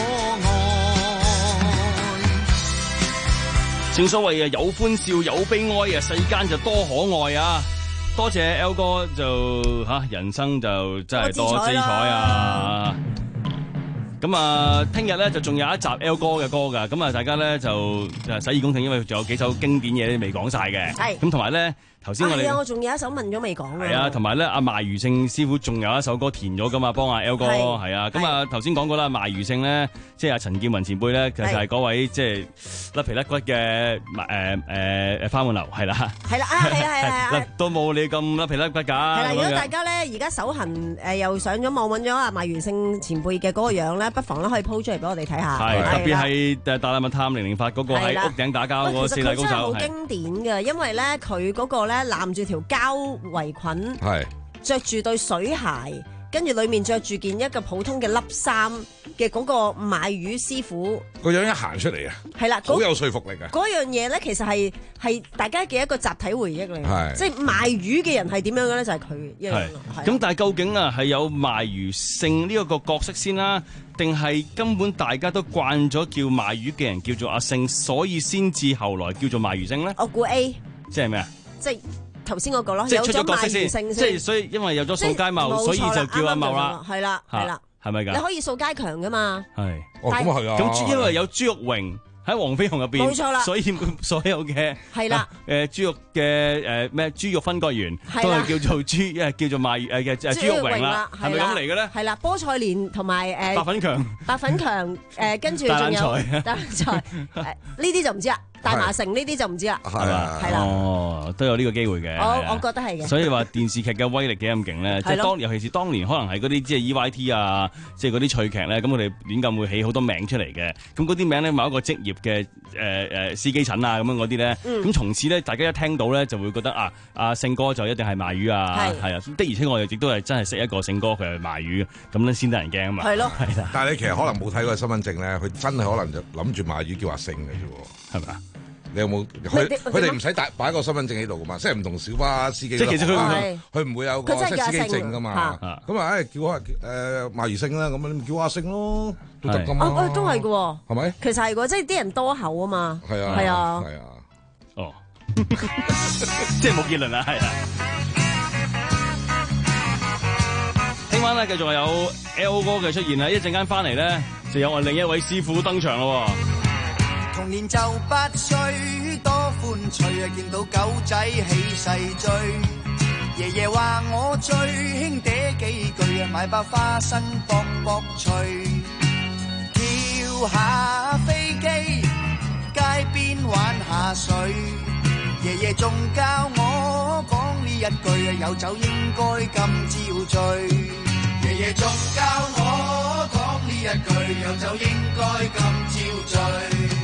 愛。 正所謂啊，有歡笑有悲哀啊，世間就多可愛啊！多謝 L 哥就吓、啊，人生就真係多姿彩啊！咁啊，聽日咧就仲有一集 L 哥嘅歌噶，咁啊，大家咧就洗耳恭聽，因為仲有幾首經典嘢未講晒嘅。係咁，同埋咧。頭先我哋、 啊、我仲有一首問咗未講嘅。係啊，同埋咧，阿賣魚勝師傅仲有一首歌填咗噶嘛，幫阿 L 哥係啊。咁啊，頭先講過啦，賣魚勝咧，即係阿陳建雲前輩咧，其實係嗰位即係甩皮甩骨嘅誒誒誒花滿樓係啦。係啦，啊係啊係啊係都冇你咁甩皮甩骨㗎。係啦，如果大家咧而家手痕誒又上咗網揾咗阿賣魚勝前輩嘅嗰個樣咧，不妨咧可以 po 出嚟俾我哋睇下。係特別係誒大內密探零零發嗰個喺屋頂打交嗰個四大高手。其實佢真係好經典嘅，因為咧佢嗰個咧。攬住條膠圍裙，着住對水鞋，跟住裏面着住件一個普通嘅笠衫嘅嗰個賣魚師傅， 個樣一行出嚟啊，係啦，好有說服力啊！ 嗰樣嘢咧，其實係係大家嘅一個集體回憶嚟，即係賣魚嘅人係點樣嘅咧，就係佢一樣。 咁但係究竟啊，係有賣魚勝呢一個角色先啦，定係根本大家都慣咗叫賣魚嘅人叫做阿勝，所以先至後來叫做賣魚勝咧？我估 A， 即係咩啊？即係。頭先嗰個咯，即係出咗角色先，即係所以因為有咗掃街茂，所以就叫阿茂啦。係啦，係啦，係咪㗎？你可以掃街強㗎嘛？係，哦咁係啊。咁因為有朱玉榮喺黃飛鴻入邊，冇錯啦。所以所有嘅係啦，誒豬肉嘅誒咩豬肉分割員都係叫做豬誒叫做賣誒嘅誒朱玉榮啦，係咪咁嚟嘅咧？係啦，菠菜蓮同埋誒白粉強，白粉強誒跟住仲有大冷菜，呢啲就唔知啦。大麻城呢啲就唔知啦，係嘛，係啦，哦，都有呢個機會嘅。我我覺得係嘅。所以話電視劇嘅威力幾咁勁咧，即係當尤其是當年可能係嗰啲即係 E Y T 啊，即係嗰啲趣劇咧，咁我哋亂咁會起好多名出嚟嘅。咁嗰啲名咧，某一個職業嘅誒誒司機診啊咁樣嗰啲咧，咁從此咧，大家一聽到咧就會覺得啊，阿勝哥就一定係賣魚啊，係啊，的而且我哋亦都係真係識一個勝哥佢係賣魚，咁咧先得人驚啊嘛。係咯，係啦。但係你其實可能冇睇過身份證咧，佢真係可能就諗住賣魚叫阿勝嘅啫喎，係咪啊？你有冇佢佢哋唔使帶擺個身份證喺度噶嘛？即係唔同小巴司機。即係其實佢佢唔會有個司機證噶嘛？咁啊，誒叫阿誒賣魚勝啦，咁你咪叫阿勝咯，都得噶嘛？啊，都係嘅，係咪？其實係嘅，即係啲人多口啊嘛。係啊，係啊，係啊。哦，即係冇結論啦，係啊。聽晚咧繼續有 L 哥嘅出現啦，一陣間翻嚟咧就有我另一位師傅登場咯。童年就八歲，多歡趣啊！見到狗仔起勢追，爺爺話我最兄弟幾句啊，買包花生卜卜脆，跳下飛機，街邊玩下水。爺爺仲教我講呢一句啊，有酒應該今朝醉。爺爺仲教我講呢一句，有酒應該今朝醉。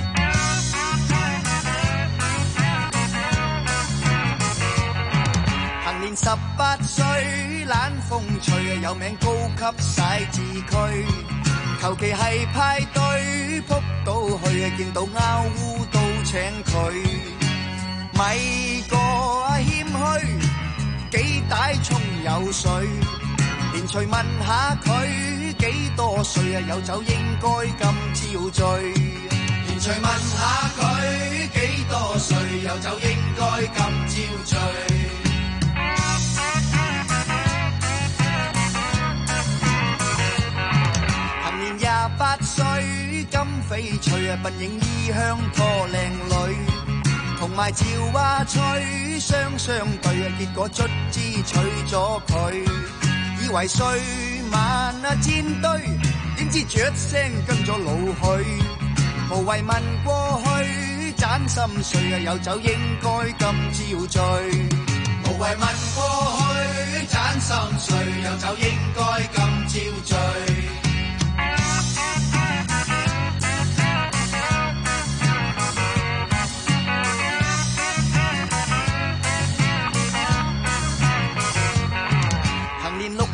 年十八歲懶風趣，有名高級寫字區，求其係派對撲到去，見到拗烏都請佢，咪個謙虛，幾大葱有水，連隨問下佢幾多歲啊，有酒應該今朝醉，連隨問下佢幾多歲，有酒應該今朝醉。廿八歲金翡翠啊，笨影衣香拖靚女，同埋趙華翠雙雙對啊，結果卒之娶咗佢，以為歲晚啊煎堆，點知雀聲跟咗老去，無謂問過去盞心碎啊，有酒應該今朝醉，無謂問過去盞心碎，有酒應該今朝醉。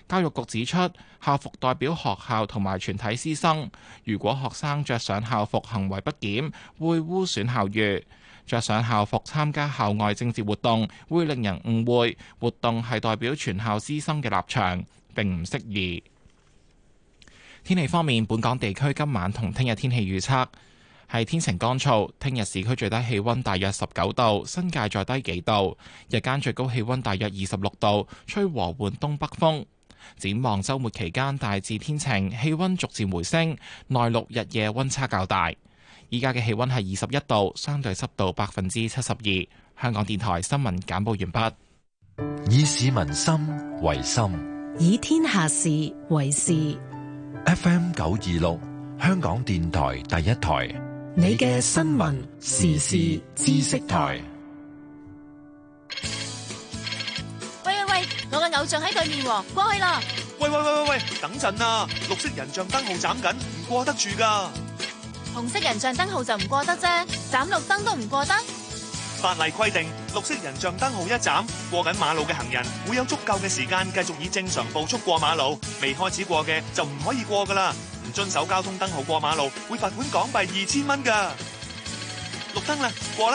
教育局指出，校服代表學校同埋全體師生，如果學生着上校服行為不檢，會污損校譽。着上校服參加校外政治活動，會令人誤會活動係代表全校師生嘅立場，並唔適宜。天氣方面，本港地區今晚同聽日天氣預測係天晴乾燥，聽日市區最低氣溫大約十九度，新界再低幾度，日間最高氣溫大約二十六度，吹和緩東北風。展望週末期間大致天晴，氣溫逐漸回升，內陸日夜溫差較大。依家嘅氣溫係二十一度，相對濕度百分之七十二。香港電台新聞簡報完畢。 以市民心為心， 以天下事為事。 F M 九二六，香港電台第一台， 你嘅新聞時事知識台。 喂喂喂，我嘅偶像喺對面喎，過去啦！ 喂喂喂喂喂，等陣啊！綠色人像燈號斬緊，唔過得住㗎。 紅色人像燈號就唔過得啫，斬綠燈都唔過得。 法例規定，綠色人像燈號一斬，過緊馬路嘅行人會有足夠嘅時間繼續以正常步速過馬路，未開始過嘅就唔可以過㗎啦。唔遵守交通燈號過馬路，會罰款港幣二千蚊㗎。綠燈啦，過啦！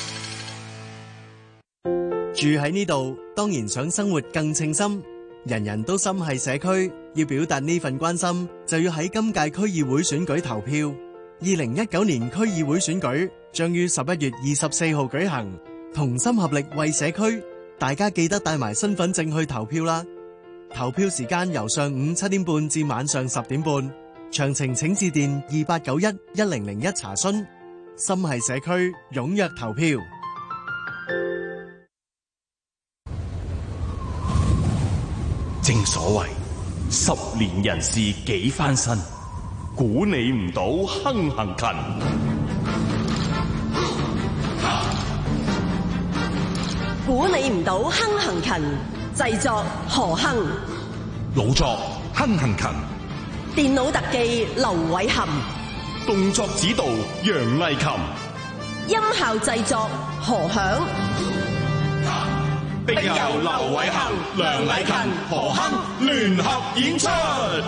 住喺呢度，當然想生活更稱心。人人都心繫社區，要表達呢份關心，就要喺今屆區議會選舉投票。二零一九年區議會選舉將於十一月二十四號舉行，同心合力為社區，大家記得帶埋身份證去投票啦！投票時間由上午七點半至晚上十點半，詳情請致電二八九一一零零一查詢。心繫社區，踴躍投票。 正所謂十年人事幾番新，估你唔到亨行勤。 估你唔到亨行勤，製作何亨， 老作亨行勤， 電腦特技劉偉含， 動作指導楊麗琴， 音效製作何響。 並由劉偉恒、梁禮勤、何亨聯合演出。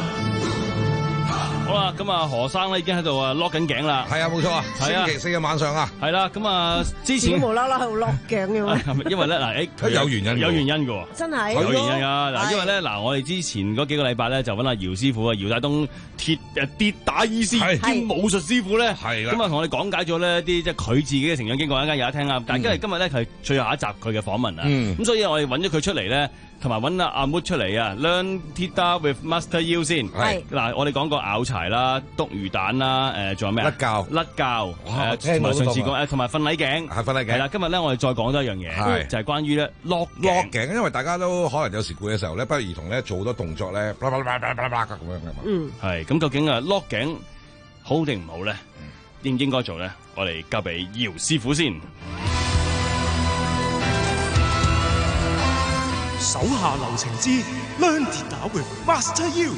好啦，咁啊何生咧已經喺度啊攞緊頸啦。 係啊，冇錯啊，星期四嘅晚上啊。 係啦，咁啊之前無啦啦喺度攞頸嘅。 因為咧嗱，誒有原因， 有原因嘅。 真係有原因噶嗱，因為咧嗱，我哋之前嗰幾個禮拜咧就揾阿姚師傅啊，姚大東鐵誒跌打醫師兼武術師傅咧，咁啊同我哋講解咗呢一啲即係佢自己嘅成長經過，一陣間有得聽啊。但係今日今日咧係最後一集佢嘅訪問啊，咁所以我哋揾咗佢出嚟咧。同埋揾阿阿 Mood 出嚟啊 ，Learn Tita with Master You 先。係嗱，我哋講過拗柴啦、篤魚蛋啦，誒，仲有咩啊？甩臼、甩臼，誒，同埋上次講誒，同埋瞓捩頸。係瞓捩頸。係啦，今日咧我哋再講多一樣嘢，就係關於咧 lock lock 頸，因為大家都可能有時攰嘅時候咧，不約而同咧做好多動作咧，咁樣嘅嘛。 嗯，係。咁究竟啊 lock 頸好定唔好咧？應唔應該做咧？我哋交俾姚師傅先。 手下留情之 Learn Tita with Master You。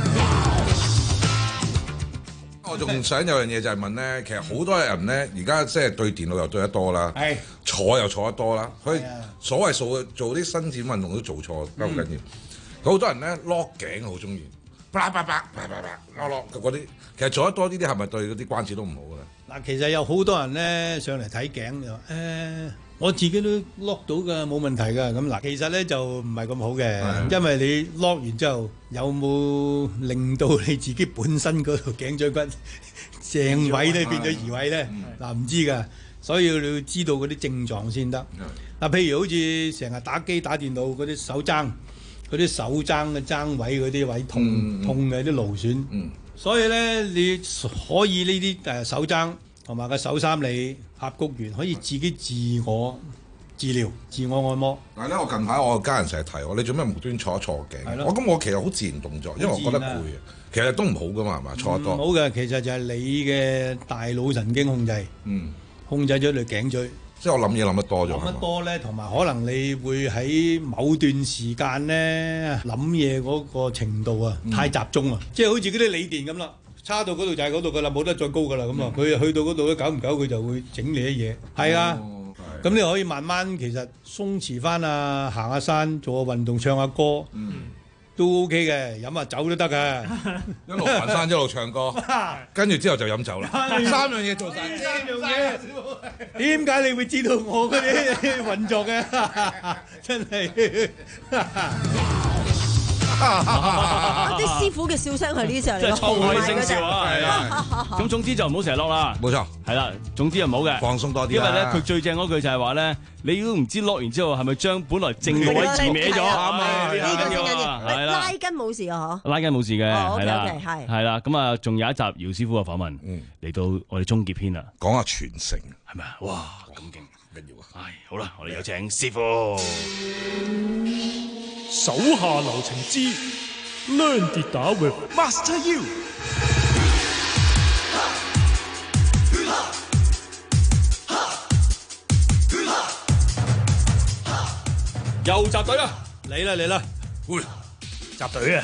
我仲想有樣嘢就係問咧，其實好多人咧而家即係對電腦又對得多啦，坐又坐得多啦，佢所謂做做啲伸展運動都做錯，都好緊要。好多人咧 lock 頸好中意，啪啪啪啪啪啪 lock 嗰啲，其實做得多呢啲係咪對嗰啲關節都唔好㗎啦？ 嗱，其實有好多人咧上嚟睇頸就誒。我自己都 lock 到㗎，冇問題㗎。咁嗱，其實咧就唔係咁好嘅，因為你 lock 完之後，有冇令到你自己本身嗰條頸椎骨正位咧變咗移位咧？嗱，唔知㗎，所以你要知道嗰啲症狀先得。嗱，譬如好似成日打機打電腦嗰啲手踭，嗰啲手踭嘅踭位嗰啲位痛痛嘅啲勞損，所以咧你可以呢啲誒手踭。同埋個手三里合谷穴可以自己自我治療、自我按摩。 但係咧，我近排我家人成日提我，你做咩無端坐一坐頸？我咁我其實好自然動作，因為我覺得攰啊。其實都唔好噶嘛，係嘛？坐得多。 唔好嘅，其實就係你嘅大腦神經控制，嗯，控制咗你頸椎。 即係我諗嘢諗得多咗。諗得多咧，同埋可能你會喺某段時間咧諗嘢嗰個程度啊，太集中啊，即係好似嗰啲鋰電咁啦。差到嗰度就係嗰度噶啦，冇得再高噶啦咁啊！佢去到嗰度咧，久唔久佢就會整你啲嘢。係啊，咁你可以慢慢其實鬆弛翻啊，行下山，做下運動，唱下歌， 都 OK 嘅，飲下酒都得㗎。 一路行山一路唱歌，跟住之後就飲酒啦。三樣嘢做晒， 三樣嘢。點解你會知道我嗰啲運作嘅？真係。 啲師傅嘅笑聲係呢隻嚟， 即係滄海聲笑啊！係啊，咁總之就唔好成日 lock 啦。 冇錯， 係啦，總之就唔好嘅， 放鬆多啲。 因為咧，佢最正嗰句就係話咧，你都唔知 lock 完之後係咪將本來正嘅位移歪咗？啱啊， 呢個先緊要。 係啦， 拉筋冇事啊，嗬？ 拉筋冇事嘅，係啦， 係係啦。咁啊，仲有一集姚師傅嘅訪問，嚟到我哋終結篇啦， 講下傳承係咪啊？哇，咁勁，緊要啊！唉，好啦，我哋有請師傅。 手下留情之 Learn 跌打 with Master You。 又集隊啦， 嚟啦嚟啦， 喂，集隊啊！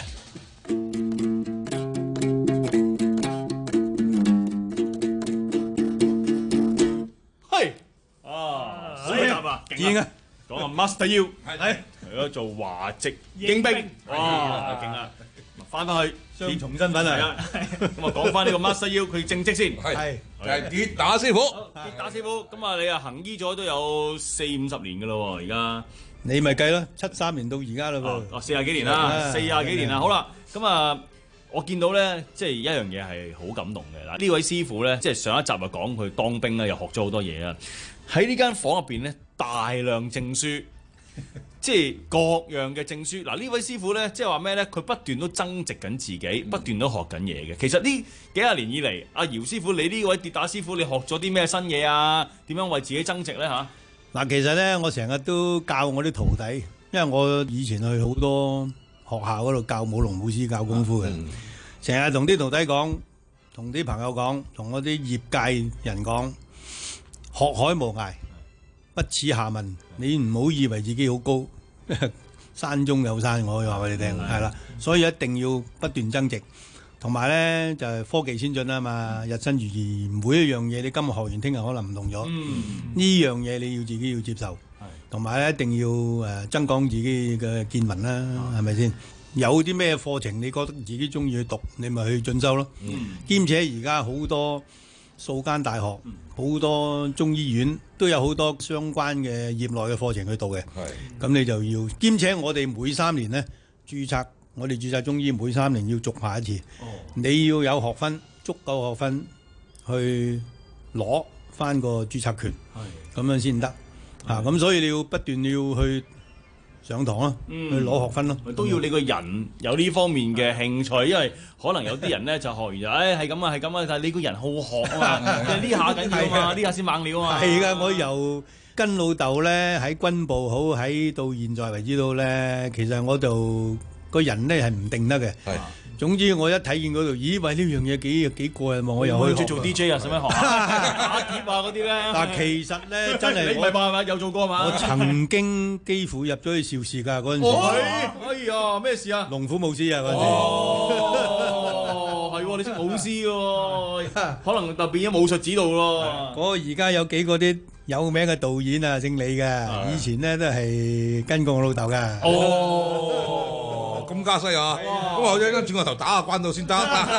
係啊，呢集啊，勁啊！講下 Master You 係係。嚟咗做華籍英兵，哇，勁啦！翻返去雙重身份啊！ 咁啊，講翻呢個 Master U 佢正職先， 係就係跌打師傅。 跌打師傅，咁啊，你啊行醫咗都有四五十年噶咯喎，而家你咪計咯，七三年到而家啦噃， 哦，四廿幾年啦，四廿幾年啦。好啦，咁啊，我見到咧，即係一樣嘢係好感動嘅嗱，呢位師傅咧，即係上一集啊講佢當兵咧，又學咗好多嘢啊。喺呢間房入邊咧，大量證書。即係各樣嘅證書，嗱呢位師傅咧，即係話咩咧？佢不斷都增值緊自己，不斷都學緊嘢嘅。其實呢幾廿年以嚟，阿姚師傅，你呢位跌打師傅，你學咗啲咩新嘢啊？點樣為自己增值咧嚇？ 嗱，其實咧，我成日都教我啲徒弟，因為我以前去好多學校嗰度教舞龍舞獅、教功夫嘅，成日同啲徒弟講，同啲朋友講，同我啲業界人講，學海無涯。不恥下問，你唔好以為自己好高，山中有山，我可以話俾你聽，係啦，所以一定要不斷增值，同埋咧就係、是、科技先進啊嘛，日新月異，每一樣嘢你今日學完，聽日可能唔同咗，呢、嗯、樣嘢你要自己要接受，同埋咧一定要誒增廣自己嘅見聞啦，係咪先？有啲咩課程你覺得自己中意去讀，你咪去進修咯，兼、嗯、且而家好多數間大學。嗯好多中醫院都有好多相關嘅業內嘅課程去讀嘅，咁你就要兼且我哋每三年呢註冊，我哋註冊中醫每三年要續下一次，哦、你要有學分，足夠學分去攞翻個註冊權，咁樣先得嚇。咁、啊、所以你要不斷要去上堂咯，嗯、去攞學分咯， 都要你個人有呢方面嘅興趣，因為可能有啲人咧就學完就，誒係咁啊係咁啊，但係你個人好學啊嘛，即係呢下緊要啊嘛，呢下先猛料啊嘛。 係噶，我由跟老豆咧喺軍部好，喺到現在為止到咧，其實我就個人咧係唔定得嘅。總之我一睇見嗰度，咦喂，呢樣嘢幾幾過癮喎！我又去做 D J 啊，使乜學打碟啊嗰啲咧？ 嗱，其實咧真係你唔係嘛？有做過嘛？ 我曾經幾乎入咗去邵氏㗎嗰陣時。 哎呀，咩事啊？ 龍虎武師啊嗰陣時。 哦，係喎，你識武師喎，可能特別咗武術指導咯。 我而家有幾個啲有名嘅導演啊，姓李嘅，以前咧都係跟過我老豆㗎。 哦，咁加西啊！咁我一陣間轉個頭打下關到先得。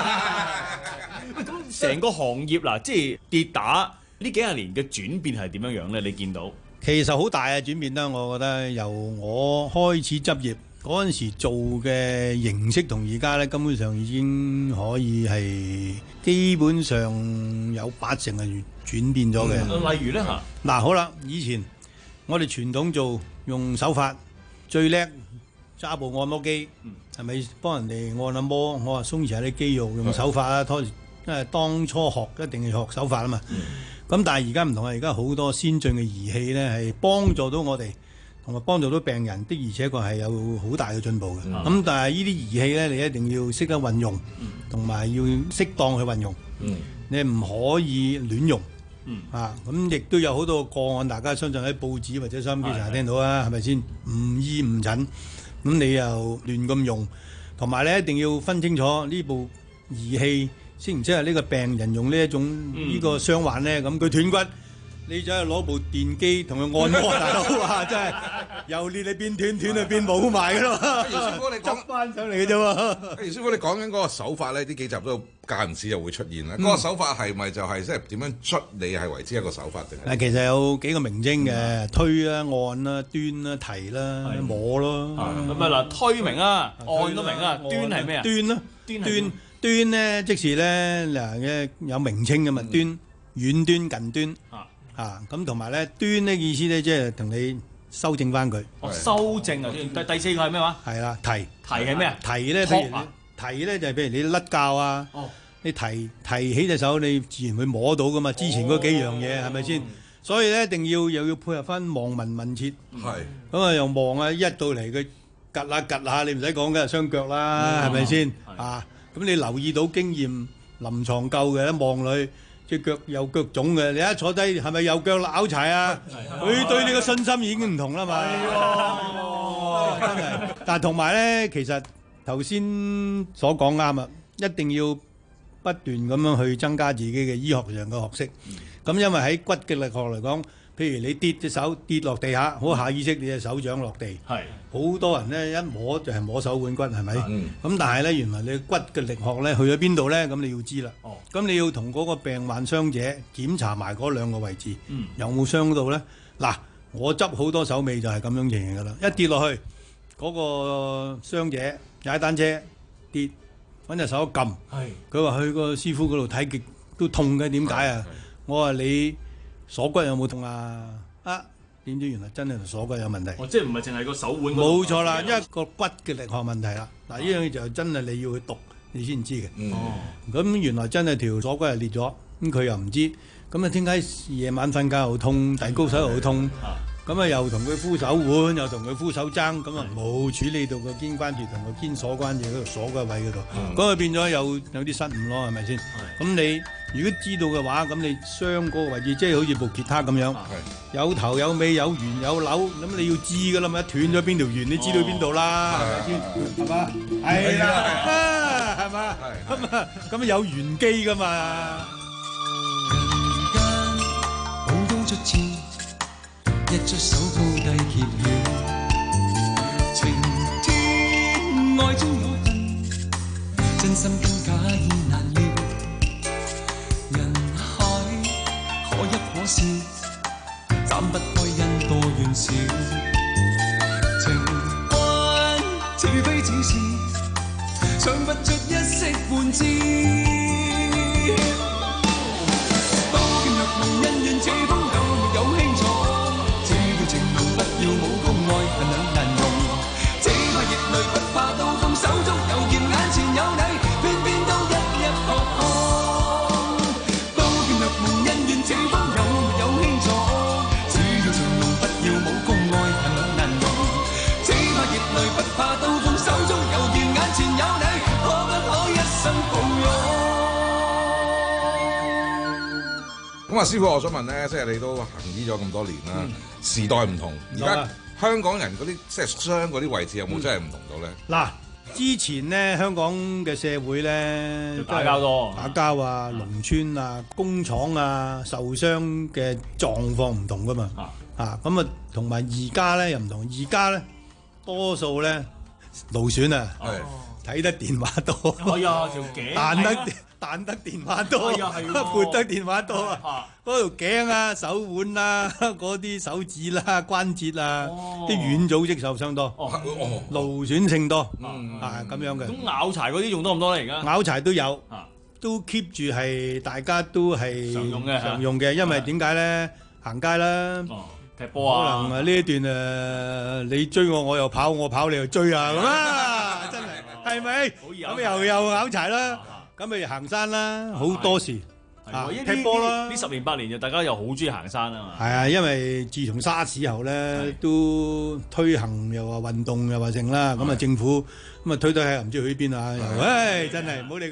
咁成個行業嗱，即係跌打呢幾廿年嘅轉變係點樣樣咧？你見到其實好大嘅轉變啦，我覺得由我開始執業嗰陣時做嘅形式同而家咧，根本上已經可以係基本上有八成係轉變咗嘅。 例如咧嚇， 嗱好啦，以前我哋傳統做用手法最叻。揸部按摩機，係咪幫人哋按下摩？我話鬆弛下啲肌肉，用手法啊，拖，因為當初學一定要學手法啊嘛。咁、嗯、但係而家唔同啊，而家好多先進嘅儀器咧，係幫助到我哋，同埋幫助到病人的，而且確係有好大嘅進步嘅。咁、嗯、但係呢啲儀器咧，你一定要識得運用，同埋要適當去運用。嗯、你唔可以亂用。嗯、啊，咁亦都有好多個案，大家相信喺報紙或者收音機成日聽到啊，係咪先？唔醫唔診。咁你又亂咁用，同埋咧一定要分清楚呢部儀器適唔適合呢個病人用呢一種呢個傷患咧？咁佢斷骨你走去攞部電機同佢按摩，大佬啊，真係由裂你變斷，斷就變冇埋噶咯。 姚師傅，你講翻上嚟嘅啫喎。 姚師傅，你講緊嗰個手法咧，呢幾集都間唔時就會出現啦。嗰、嗯、個手法係咪就係即係點樣捽你係為之一個手法定？ 嗱，其實有幾個名稱嘅，嗯、推啦、按啦、端啦、提啦、摸咯。 咁啊嗱，推明啊，按都明啊，端係咩啊？ 端咯，端端咧，即是咧嗱嘅有名稱嘅嘛，端遠端、近端。啊，咁同埋咧，端呢意思咧，即係同你修正翻佢。 哦，修正啊！第第四個係咩話？ 係啦，提提係咩啊？ 提咧，譬如提咧就係譬如你甩臼啊， 哦、 你提提起隻手，你自然會摸到噶嘛。之前嗰幾樣嘢係咪先？所以咧，一定要又要配合翻望聞問切。 係。 咁啊，又望啊，一到嚟佢趌下趌下，你唔使講嘅，雙腳啦，係咪先？啊，咁你留意到經驗臨床夠嘅，一望佢。隻腳有腳腫嘅，你一坐低係咪右腳拗柴啊？佢對你個信心已經唔同啦嘛。係真係。但係同埋咧，其實頭先所講啱啊，一定要不斷咁樣去增加自己嘅醫學上嘅學識。咁因為喺骨嘅力學嚟講，譬如你跌隻手跌落地下，好下意識你隻手掌落地。係。好多人咧一摸就係摸手腕骨，係咪？咁但係咧，原來你骨嘅力學咧去咗邊度咧？咁你要知啦。哦。咁你要同嗰個病患傷者檢查埋嗰兩個位置，嗯、有冇傷到咧？嗱，我執好多手尾就係咁樣形容噶啦。一跌落去，嗰、嗰個傷者踩單車跌，揾隻手撳。係。佢話去個師傅嗰度睇極都痛嘅，點解啊？我話你鎖骨有冇痛啊？啊！點知原來真係鎖骨有問題。 哦，即係唔係淨係個手腕？ 冇錯啦，因為個骨嘅力學問題啦。嗱，呢樣嘢就真係你要去讀，你先知嘅。哦。咁原來真係條鎖骨係裂咗，咁佢又唔知。咁啊，點解夜晚瞓覺又痛，遞高手又痛？咁啊，又同佢敷手腕，又同佢敷手踭，咁啊冇處理到個肩關節同個肩鎖關節嗰度鎖個位嗰度，咁啊變咗有有啲失誤咯，係咪先？咁你如果知道嘅話，咁你傷嗰個位置，即係好似部吉他咁樣，有頭有尾有圓有扭，咁你要知噶啦嘛，一斷咗邊條弦，你知道邊度啦，係咪先？係嘛？係啦，係嘛？咁啊咁啊有玄機噶嘛？ 一出手高低揭曉，情天愛中有恨，真心跟假意難料。人海可一可笑，斬不開因多怨少。情關似非似是，想不出一息半招。多見若無恩怨，似風有沒有輕重。要武功愛恨兩難容，這怕熱淚不怕刀鋒，手中有劍眼前有你，偏偏都一一撲空。刀劍若無恩怨，這風有沒有輕重？只要長龍，不要武功愛恨兩難容，這怕熱淚不怕刀鋒，手中有劍眼前有你，可不可一生抱擁？ 咁啊，師傅，我想問咧，即係你都行醫咗咁多年啦。嗯時代唔同，而家香港人嗰啲即係傷嗰啲位置有冇真係唔同到咧？ 嗱、嗯，之前咧香港嘅社會咧打交多， 打交啊、農村啊、工廠啊受傷嘅狀況唔同噶嘛，啊咁啊同埋而家咧又唔同，而家咧多數咧勞損啊，睇得電話多， 哎呀條頸彈得彈得電話多，撥得電話多啊！嗰條頸啊、手腕啊、嗰啲手指啦、關節啊，啲軟組織受傷多，勞損性多，啊咁樣嘅。 咁拗柴嗰啲用多唔多咧？而家拗柴都有，都 keep 住係大家都係常用嘅， 常用嘅。因為點解咧？行街啦， 踢波啊， 可能啊呢一段誒，你追我，我又跑，我跑你又追啊，咁啊，真係係咪？咁又又拗柴啦。咁咪行山啦，好多時啊踢波啦。 呢十年八年就大家又好中意行山啊嘛。 係啊，因為自從沙士後咧，都推行又話運動又話成啦。咁啊政府咁啊推到係唔知去邊啊。又唉真係唔好理佢。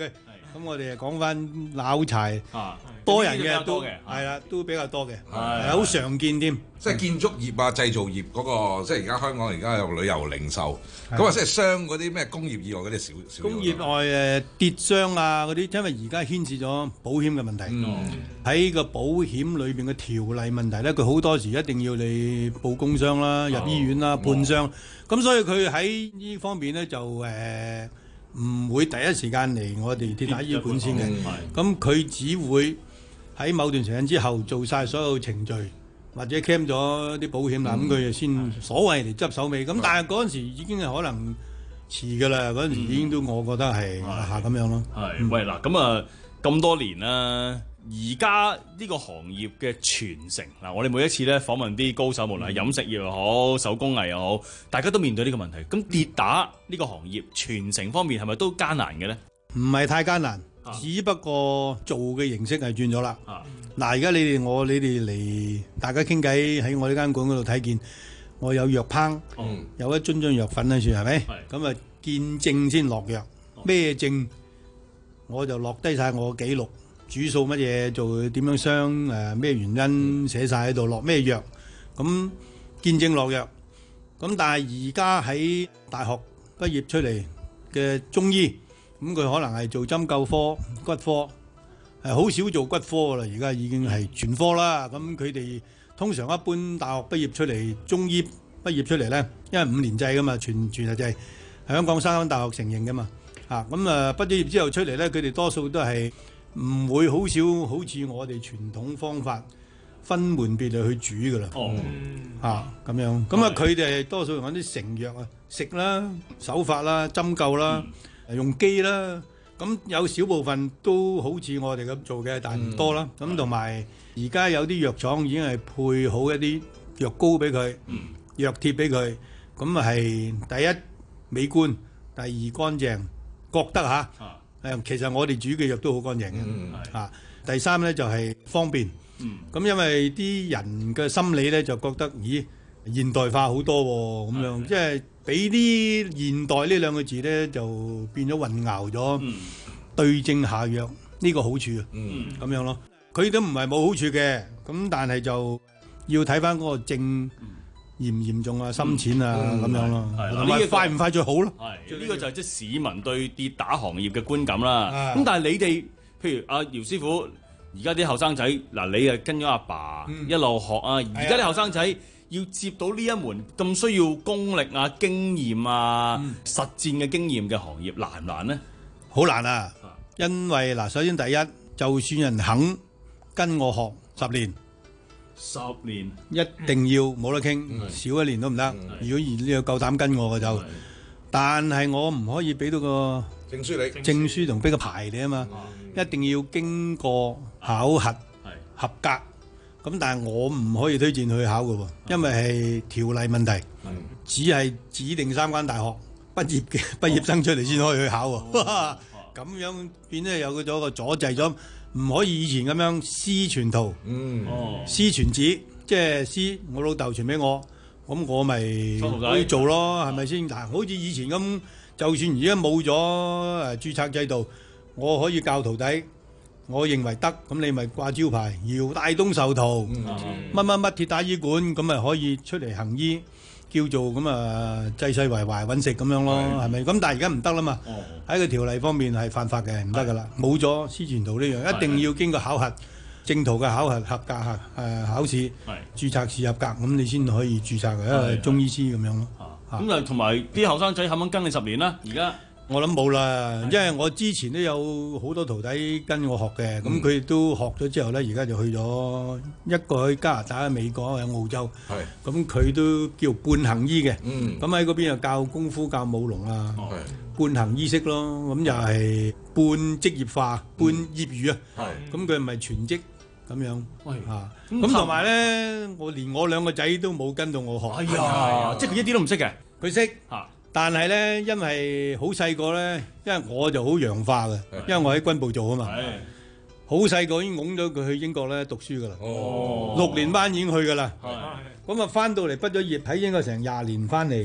咁我哋講翻拗柴，多人嘅都係啦，都比較多嘅，係好常見添。 即係建築業啊、製造業嗰個，即係而家香港而家有旅遊零售，咁啊即係傷嗰啲咩工業以外嗰啲少少。 工業外誒跌傷啊嗰啲，因為而家牽涉咗保險嘅問題，喺個保險裏邊嘅條例問題咧，佢好多時一定要你報工傷啦、入醫院啦、判傷，咁所以佢喺呢方面咧就誒唔會第一時間嚟我哋鐵打醫館先嘅，咁佢只會喺某段時間之後做晒所有程序。或者 claim 咗啲保險啦，咁佢就先所謂嚟執手尾。咁但係嗰陣時已經係可能遲㗎啦，嗰陣時已經都我覺得係下咁樣咯。 係，喂嗱，咁啊咁多年啦，而家呢個行業嘅傳承嗱，我哋每一次咧訪問啲高手，無論係飲食業又好、手工藝又好，大家都面對呢個問題。咁跌打呢個行業傳承方面係咪都艱難嘅咧？ 唔係太艱難，啊、只不過做嘅形式係轉咗啦。嗱、啊，而家你哋我你哋嚟大家傾偈喺我呢間館嗰度睇見，我有藥烹，嗯、有一樽樽藥粉喺處，係咪？咁啊見症先落藥，咩症我就落低晒我記錄，主數乜嘢做點樣傷誒咩原因寫晒喺度，落咩藥，咁見症落藥。咁但係而家喺大學畢業出嚟嘅中醫。咁佢可能係做針灸科、骨科，係好少做骨科啦。而家已經係全科啦。咁佢哋通常一般大學畢業出嚟，中醫畢業出嚟咧，因為五年制噶嘛，全全日制，係香港三間大學承認噶嘛。啊，咁啊畢咗業之後出嚟咧，佢哋多數都係唔會好少好似我哋傳統方法分門別類去煮噶啦。哦，啊咁樣，咁啊佢哋多數用啲成藥啊，食啦、手法啦、針灸啦。嗯用機啦，咁有少部分都好似我哋咁做嘅，但係唔多啦。咁同埋而家有啲藥廠已經係配好一啲藥膏俾佢，嗯、藥貼俾佢，咁啊係第一美觀，第二乾淨，覺得嚇。誒、啊，其實我哋煮嘅藥都好乾淨嘅。嗯、啊，第三咧就係、是、方便。咁、嗯、因為啲人嘅心理咧就覺得，咦，現代化好多喎，咁樣即係。俾啲現代呢兩個字咧，就變咗混淆咗，嗯、對症下藥呢個好處啊，咁、嗯、樣咯。佢都唔係冇好處嘅，咁但係就要睇翻嗰個症嚴唔嚴重啊、深淺啊咁、嗯、樣咯。同埋快唔快最好咯。係呢個就係即係市民對跌打行業嘅觀感啦。咁但係你哋，譬如阿姚師傅，而家啲後生仔嗱，你啊跟咗阿爸，爸一路學啊，而家啲後生仔。要接到呢一門咁需要功力啊、經驗啊、嗯、實戰嘅經驗嘅行業，難唔難呢？ 好難啊！因為嗱，首先第一，就算人肯跟我學十年， 十年一定要冇得傾，嗯、少一年都唔得。嗯、如果你要夠膽跟我嘅就，嗯、但係我唔可以俾到個證書你， 證書同俾個牌你啊嘛，嗯、一定要經過考核、嗯、合格。咁但係我唔可以推薦去考嘅喎，因為係條例問題，嗯、只係指定三間大學畢業嘅畢業生出嚟先可以去考喎。咁、哦、樣變咗有咗個阻滯咗，唔可以以前咁樣師傳徒，嗯、師傳子，即係師我老豆傳俾我，咁我咪可以做咯，係咪先？嗱，好似以前咁，就算而家冇咗誒註冊制度，我可以教徒弟。我認為得，咁你咪掛招牌，姚大東授徒，乜乜乜鐵打醫館，咁咪可以出嚟行醫，叫做咁啊濟世為懷揾食咁樣咯，係咪？咁但係而家唔得啦嘛，喺個條例方面係犯法嘅，唔得噶啦，冇咗師傳徒呢樣，一定要經過考核，正途嘅考核合格嚇誒考試，註冊試合格，咁你先可以註冊嘅，因為中醫師咁樣咯。 咁啊，同埋啲後生仔肯唔肯跟你十年啦？而家？ 我諗冇啦，因為我之前都有好多徒弟跟我學嘅，咁佢都學咗之後咧，而家就去咗一個去加拿大、美國、喺澳洲，咁佢都叫半行醫嘅，咁喺嗰邊又教功夫、教舞龍啊，半行醫式咯，咁又係半職業化、半業餘啊，咁佢唔係全職咁樣啊，咁同埋咧，我連我兩個仔都冇跟到我學， 哎呀，即係佢一啲都唔識嘅， 佢識嚇。但係咧，因為好細個咧，因為我就好洋化嘅，因為我喺軍部做啊嘛。好細個已經拱咗佢去英國咧讀書噶啦，六年班已經去噶啦。咁啊，翻到嚟畢咗業喺英國成廿年，翻嚟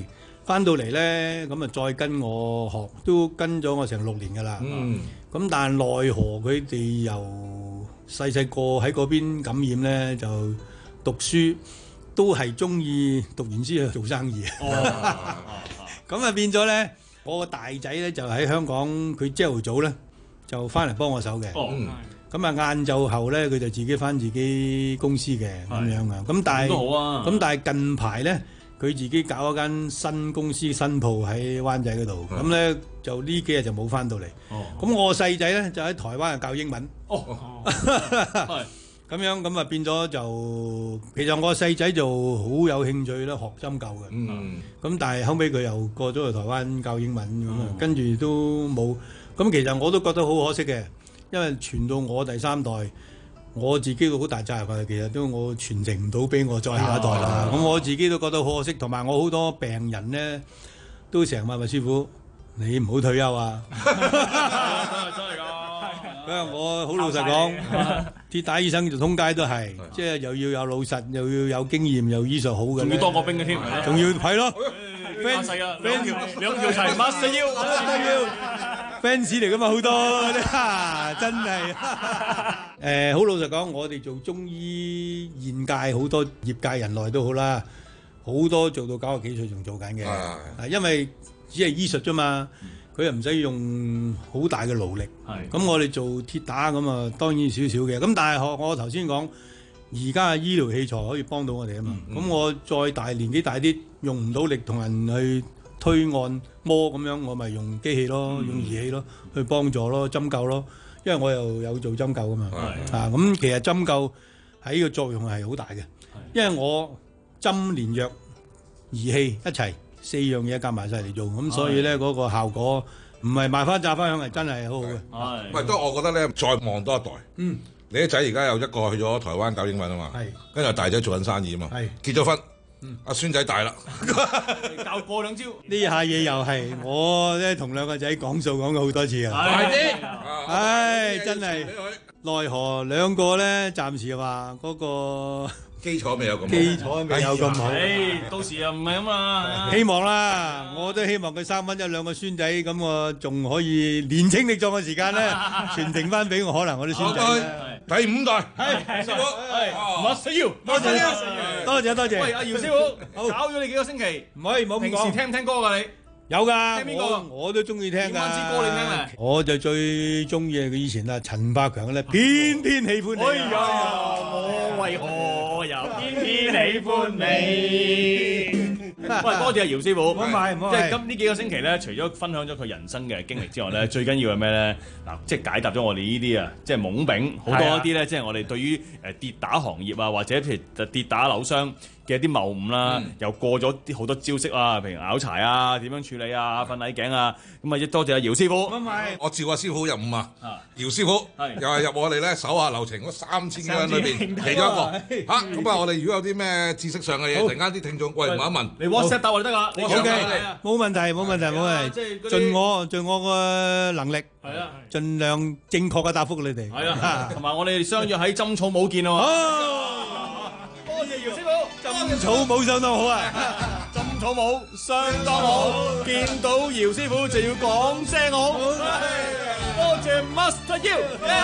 翻到嚟咧，咁啊再跟我學，都跟咗我成六年噶啦。 嗯， 咁但係奈何佢哋由細細個喺嗰邊感染咧，就讀書都係中意讀完書去做生意。咁啊變咗咧，我個大仔咧就喺香港，佢朝頭早咧就翻嚟幫我手嘅。咁啊晏晝後咧，佢就自己翻自己公司嘅咁樣啊。咁但係都好啊。 咁但係近排咧，佢自己搞一間新公司新鋪喺灣仔嗰度。咁咧就呢幾日就冇翻到嚟。咁我細仔咧就喺台灣教英文。 哦， 咁樣咁啊變咗就，其實我細仔就好有興趣咧學針灸嘅。 嗯。 咁但係後尾佢又過咗去台灣教英文咁啊，跟住都冇。咁其實我都覺得好可惜嘅。因為傳到我第三代，我自己都好大責任嘅。其實都我傳承唔到俾我再下一代啦。咁、啊、我自己都覺得好可惜，同埋我好多病人咧都成日問師傅：你唔好退休啊！真係㗎。因為我好老實講，鐵打醫生就通街都係，即係又要有老實，又要有經驗，又醫術好嘅。 仲要多個兵嘅添， 仲要係咯。 fans 係啊，兩條兩條齊，must 要。 fans 嚟噶嘛好多，真係誒好老實講，我哋做中醫現界好多業界人來都好啦，好多做到九十幾歲仲做緊嘅，啊，因為只係醫術啫嘛，佢又唔使用好大嘅勞力，咁我哋做鐵打咁啊，當然少少嘅，咁但係學我頭先講，而家嘅醫療器材可以幫到我哋啊嘛，咁、嗯、我再大年紀大啲，用唔到力同人去推按摩咁樣，我咪用機器咯，用儀器咯，去幫助咯，針灸咯。因為我又有做針灸噶嘛，啊咁其實針灸喺個作用係好大嘅，因為我針連藥儀器一齊四樣嘢夾埋晒嚟做，咁所以咧嗰個效果唔係賣花讚花香，係真係好好嘅。 唔係都我覺得咧，再望多一代。嗯，你啲仔而家有一個去咗台灣教英文啊嘛，跟住大仔做緊生意啊嘛，結咗婚。阿孫仔大啦， 教過兩招， 呢下嘢又係我咧同兩個仔講數講過好多次啊！ 快啲， 唉，真係奈何兩個咧，暫時話嗰個基礎未有咁， 基礎未有咁好。 到時又唔係咁啦， 希望啦，我都希望佢生翻一兩個孫仔，咁我仲可以年青力壯嘅時間咧，傳承翻俾我，可能我啲孫仔。 第五代係師傅， 係唔死要， 多謝多謝多謝。 喂，阿姚師傅，搞咗你幾個星期， 唔可以冇咁講。 平時聽唔聽歌㗎你？ 有㗎， 聽邊個？ 我都中意聽㗎。 點支歌你聽咧？ 我就最中意佢以前啊，陳百強咧，偏偏喜歡你。 哎呀，我為何又偏偏喜歡你？喂，多謝阿姚師傅。 唔好買，唔好即係今呢幾個星期咧，除咗分享咗佢人生嘅經歷之外咧，最緊要係咩咧？嗱，即係解答咗我哋呢啲啊，即係懵丙好多一啲咧，即係我哋對於誒跌打行業啊，或者譬如跌打扭傷嘅一啲謬誤啦，又過咗啲好多招式啊，譬如拗柴啊，點樣處理啊，瞓捩頸啊，咁啊，亦多謝阿姚師傅。 唔係， 我召阿師傅入伍啊，姚師傅又係入我哋咧手下留情嗰三千個人裏邊其中一個嚇。咁啊，我哋如果有啲咩知識上嘅嘢，突然間啲聽眾喂問一問， 你 WhatsApp 答我就得㗎。 好嘅，冇問題，冇問題，冇問題。盡我盡我個能力， 係啊， 盡量正確嘅答覆你哋。 係啊，同埋我哋相約喺針草舞見啊！多謝姚師傅。 針草舞相當好啊！ 針草舞相當好，見到姚師傅就要講聲好。多謝 Master You。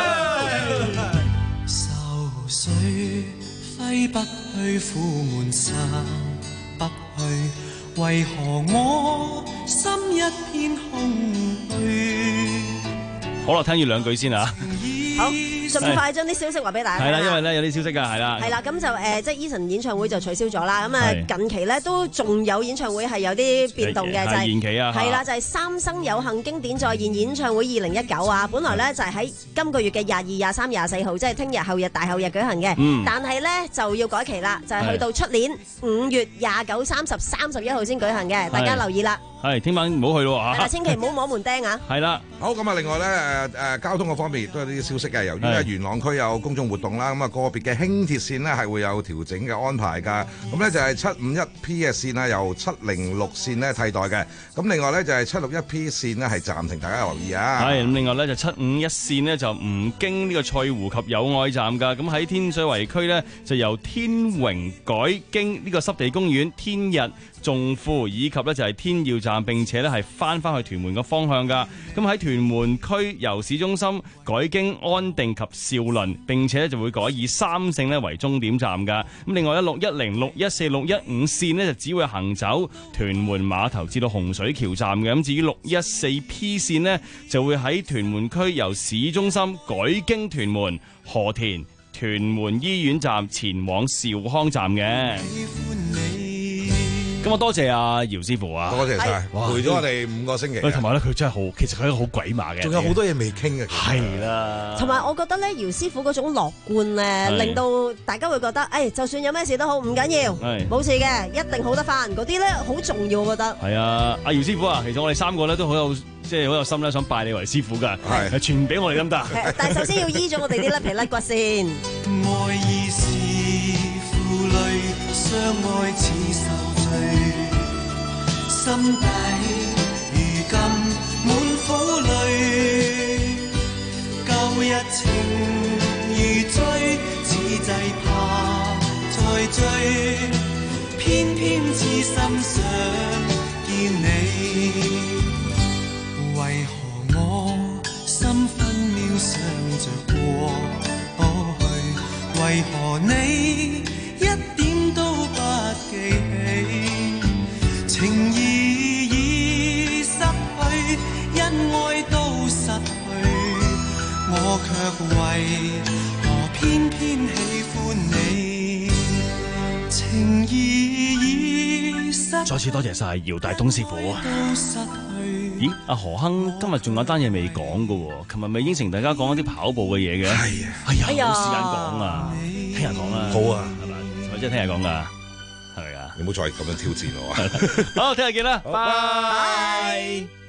愁緒揮不去，苦悶散不去，為何我心一片空虛？ 好啦，聽住兩句先啊！ 好，盡快將啲消息話俾大家聽。 係啦，因為咧有啲消息㗎，係啦。 係啦，咁就誒，即係 Eason 演唱會就取消咗啦。咁啊，近期咧都仲有演唱會係有啲變動嘅，就係延期啊。 係啦，就係三生有幸經典再現演唱會二零一九啊。本來咧就係喺今個月嘅廿二、廿三、廿四號，即係聽日、後日、大後日舉行嘅。嗯。但係咧就要改期啦，就係去到出年五月廿九、三十、三十一號先舉行嘅。大家留意啦。 係，聽晚唔好去咯係啦，千祈唔好摸門釘啊！ 係啦， 好咁啊！另外咧誒誒交通嘅方面亦都有啲消息嘅，由於咧元朗區有公眾活動啦，咁啊個別嘅輕鐵線呢係會有調整嘅安排㗎。咁咧就係七五一 P 嘅線啊，由七零六線咧替代嘅。咁另外咧就係七六一 P 線呢係暫停，大家留意啊！ 係咁，另外咧就七五一線呢就唔經呢個翠湖及友愛站㗎。咁喺天水圍區咧就由天榮改經呢個濕地公園、天日、頌富以及咧就係天耀站，並且咧係翻翻去屯門嘅方向㗎。咁喺屯門區由市中心改經安定及兆麟，並且咧就會改以三聖咧為終點站㗎。咁另外咧六一零、六一四、六一五線呢就只會行走屯門碼頭至到洪水橋站嘅。咁至於六一四 P 線呢，就會喺屯門區由市中心改經屯門河田屯門醫院站前往兆康站嘅。咁我多謝阿姚師傅啊， 多謝晒，陪咗我哋五個星期。 同埋咧，佢真係好，其實佢係一個好鬼馬嘅， 仲有好多嘢未傾嘅。 係啦， 同埋我覺得咧，姚師傅嗰種樂觀咧，令到大家會覺得，誒，就算有咩事都好，唔緊要，冇事嘅，一定好得翻。嗰啲咧好重要，我覺得。係啊，阿姚師傅啊，其實我哋三個咧都好有，即係好有心咧，想拜你為師傅㗎，係傳俾我哋得唔得？ 但係首先要醫咗我哋啲甩皮甩骨先。 愛意是負累，相愛似受罪，心底如今滿苦淚，舊日情如醉，此際怕再追，偏偏痴心想見你，為何我心分秒想着過去，為何你一點都不記起，情意已失去，因愛都失去，我卻為何偏偏喜歡你，情意已失去。 再次多謝晒姚大東師傅。咦，阿何亨今日仲有單嘢未講㗎喎？琴日咪應承大家講一啲跑步嘅嘢嘅。係啊，哎呀，冇時間講啊，聽日講啦。 好啊， 係咪？係咪真係聽日講㗎？係咪啊？ 你唔好再咁樣挑戰我啊！ 好，聽日見啦，拜拜。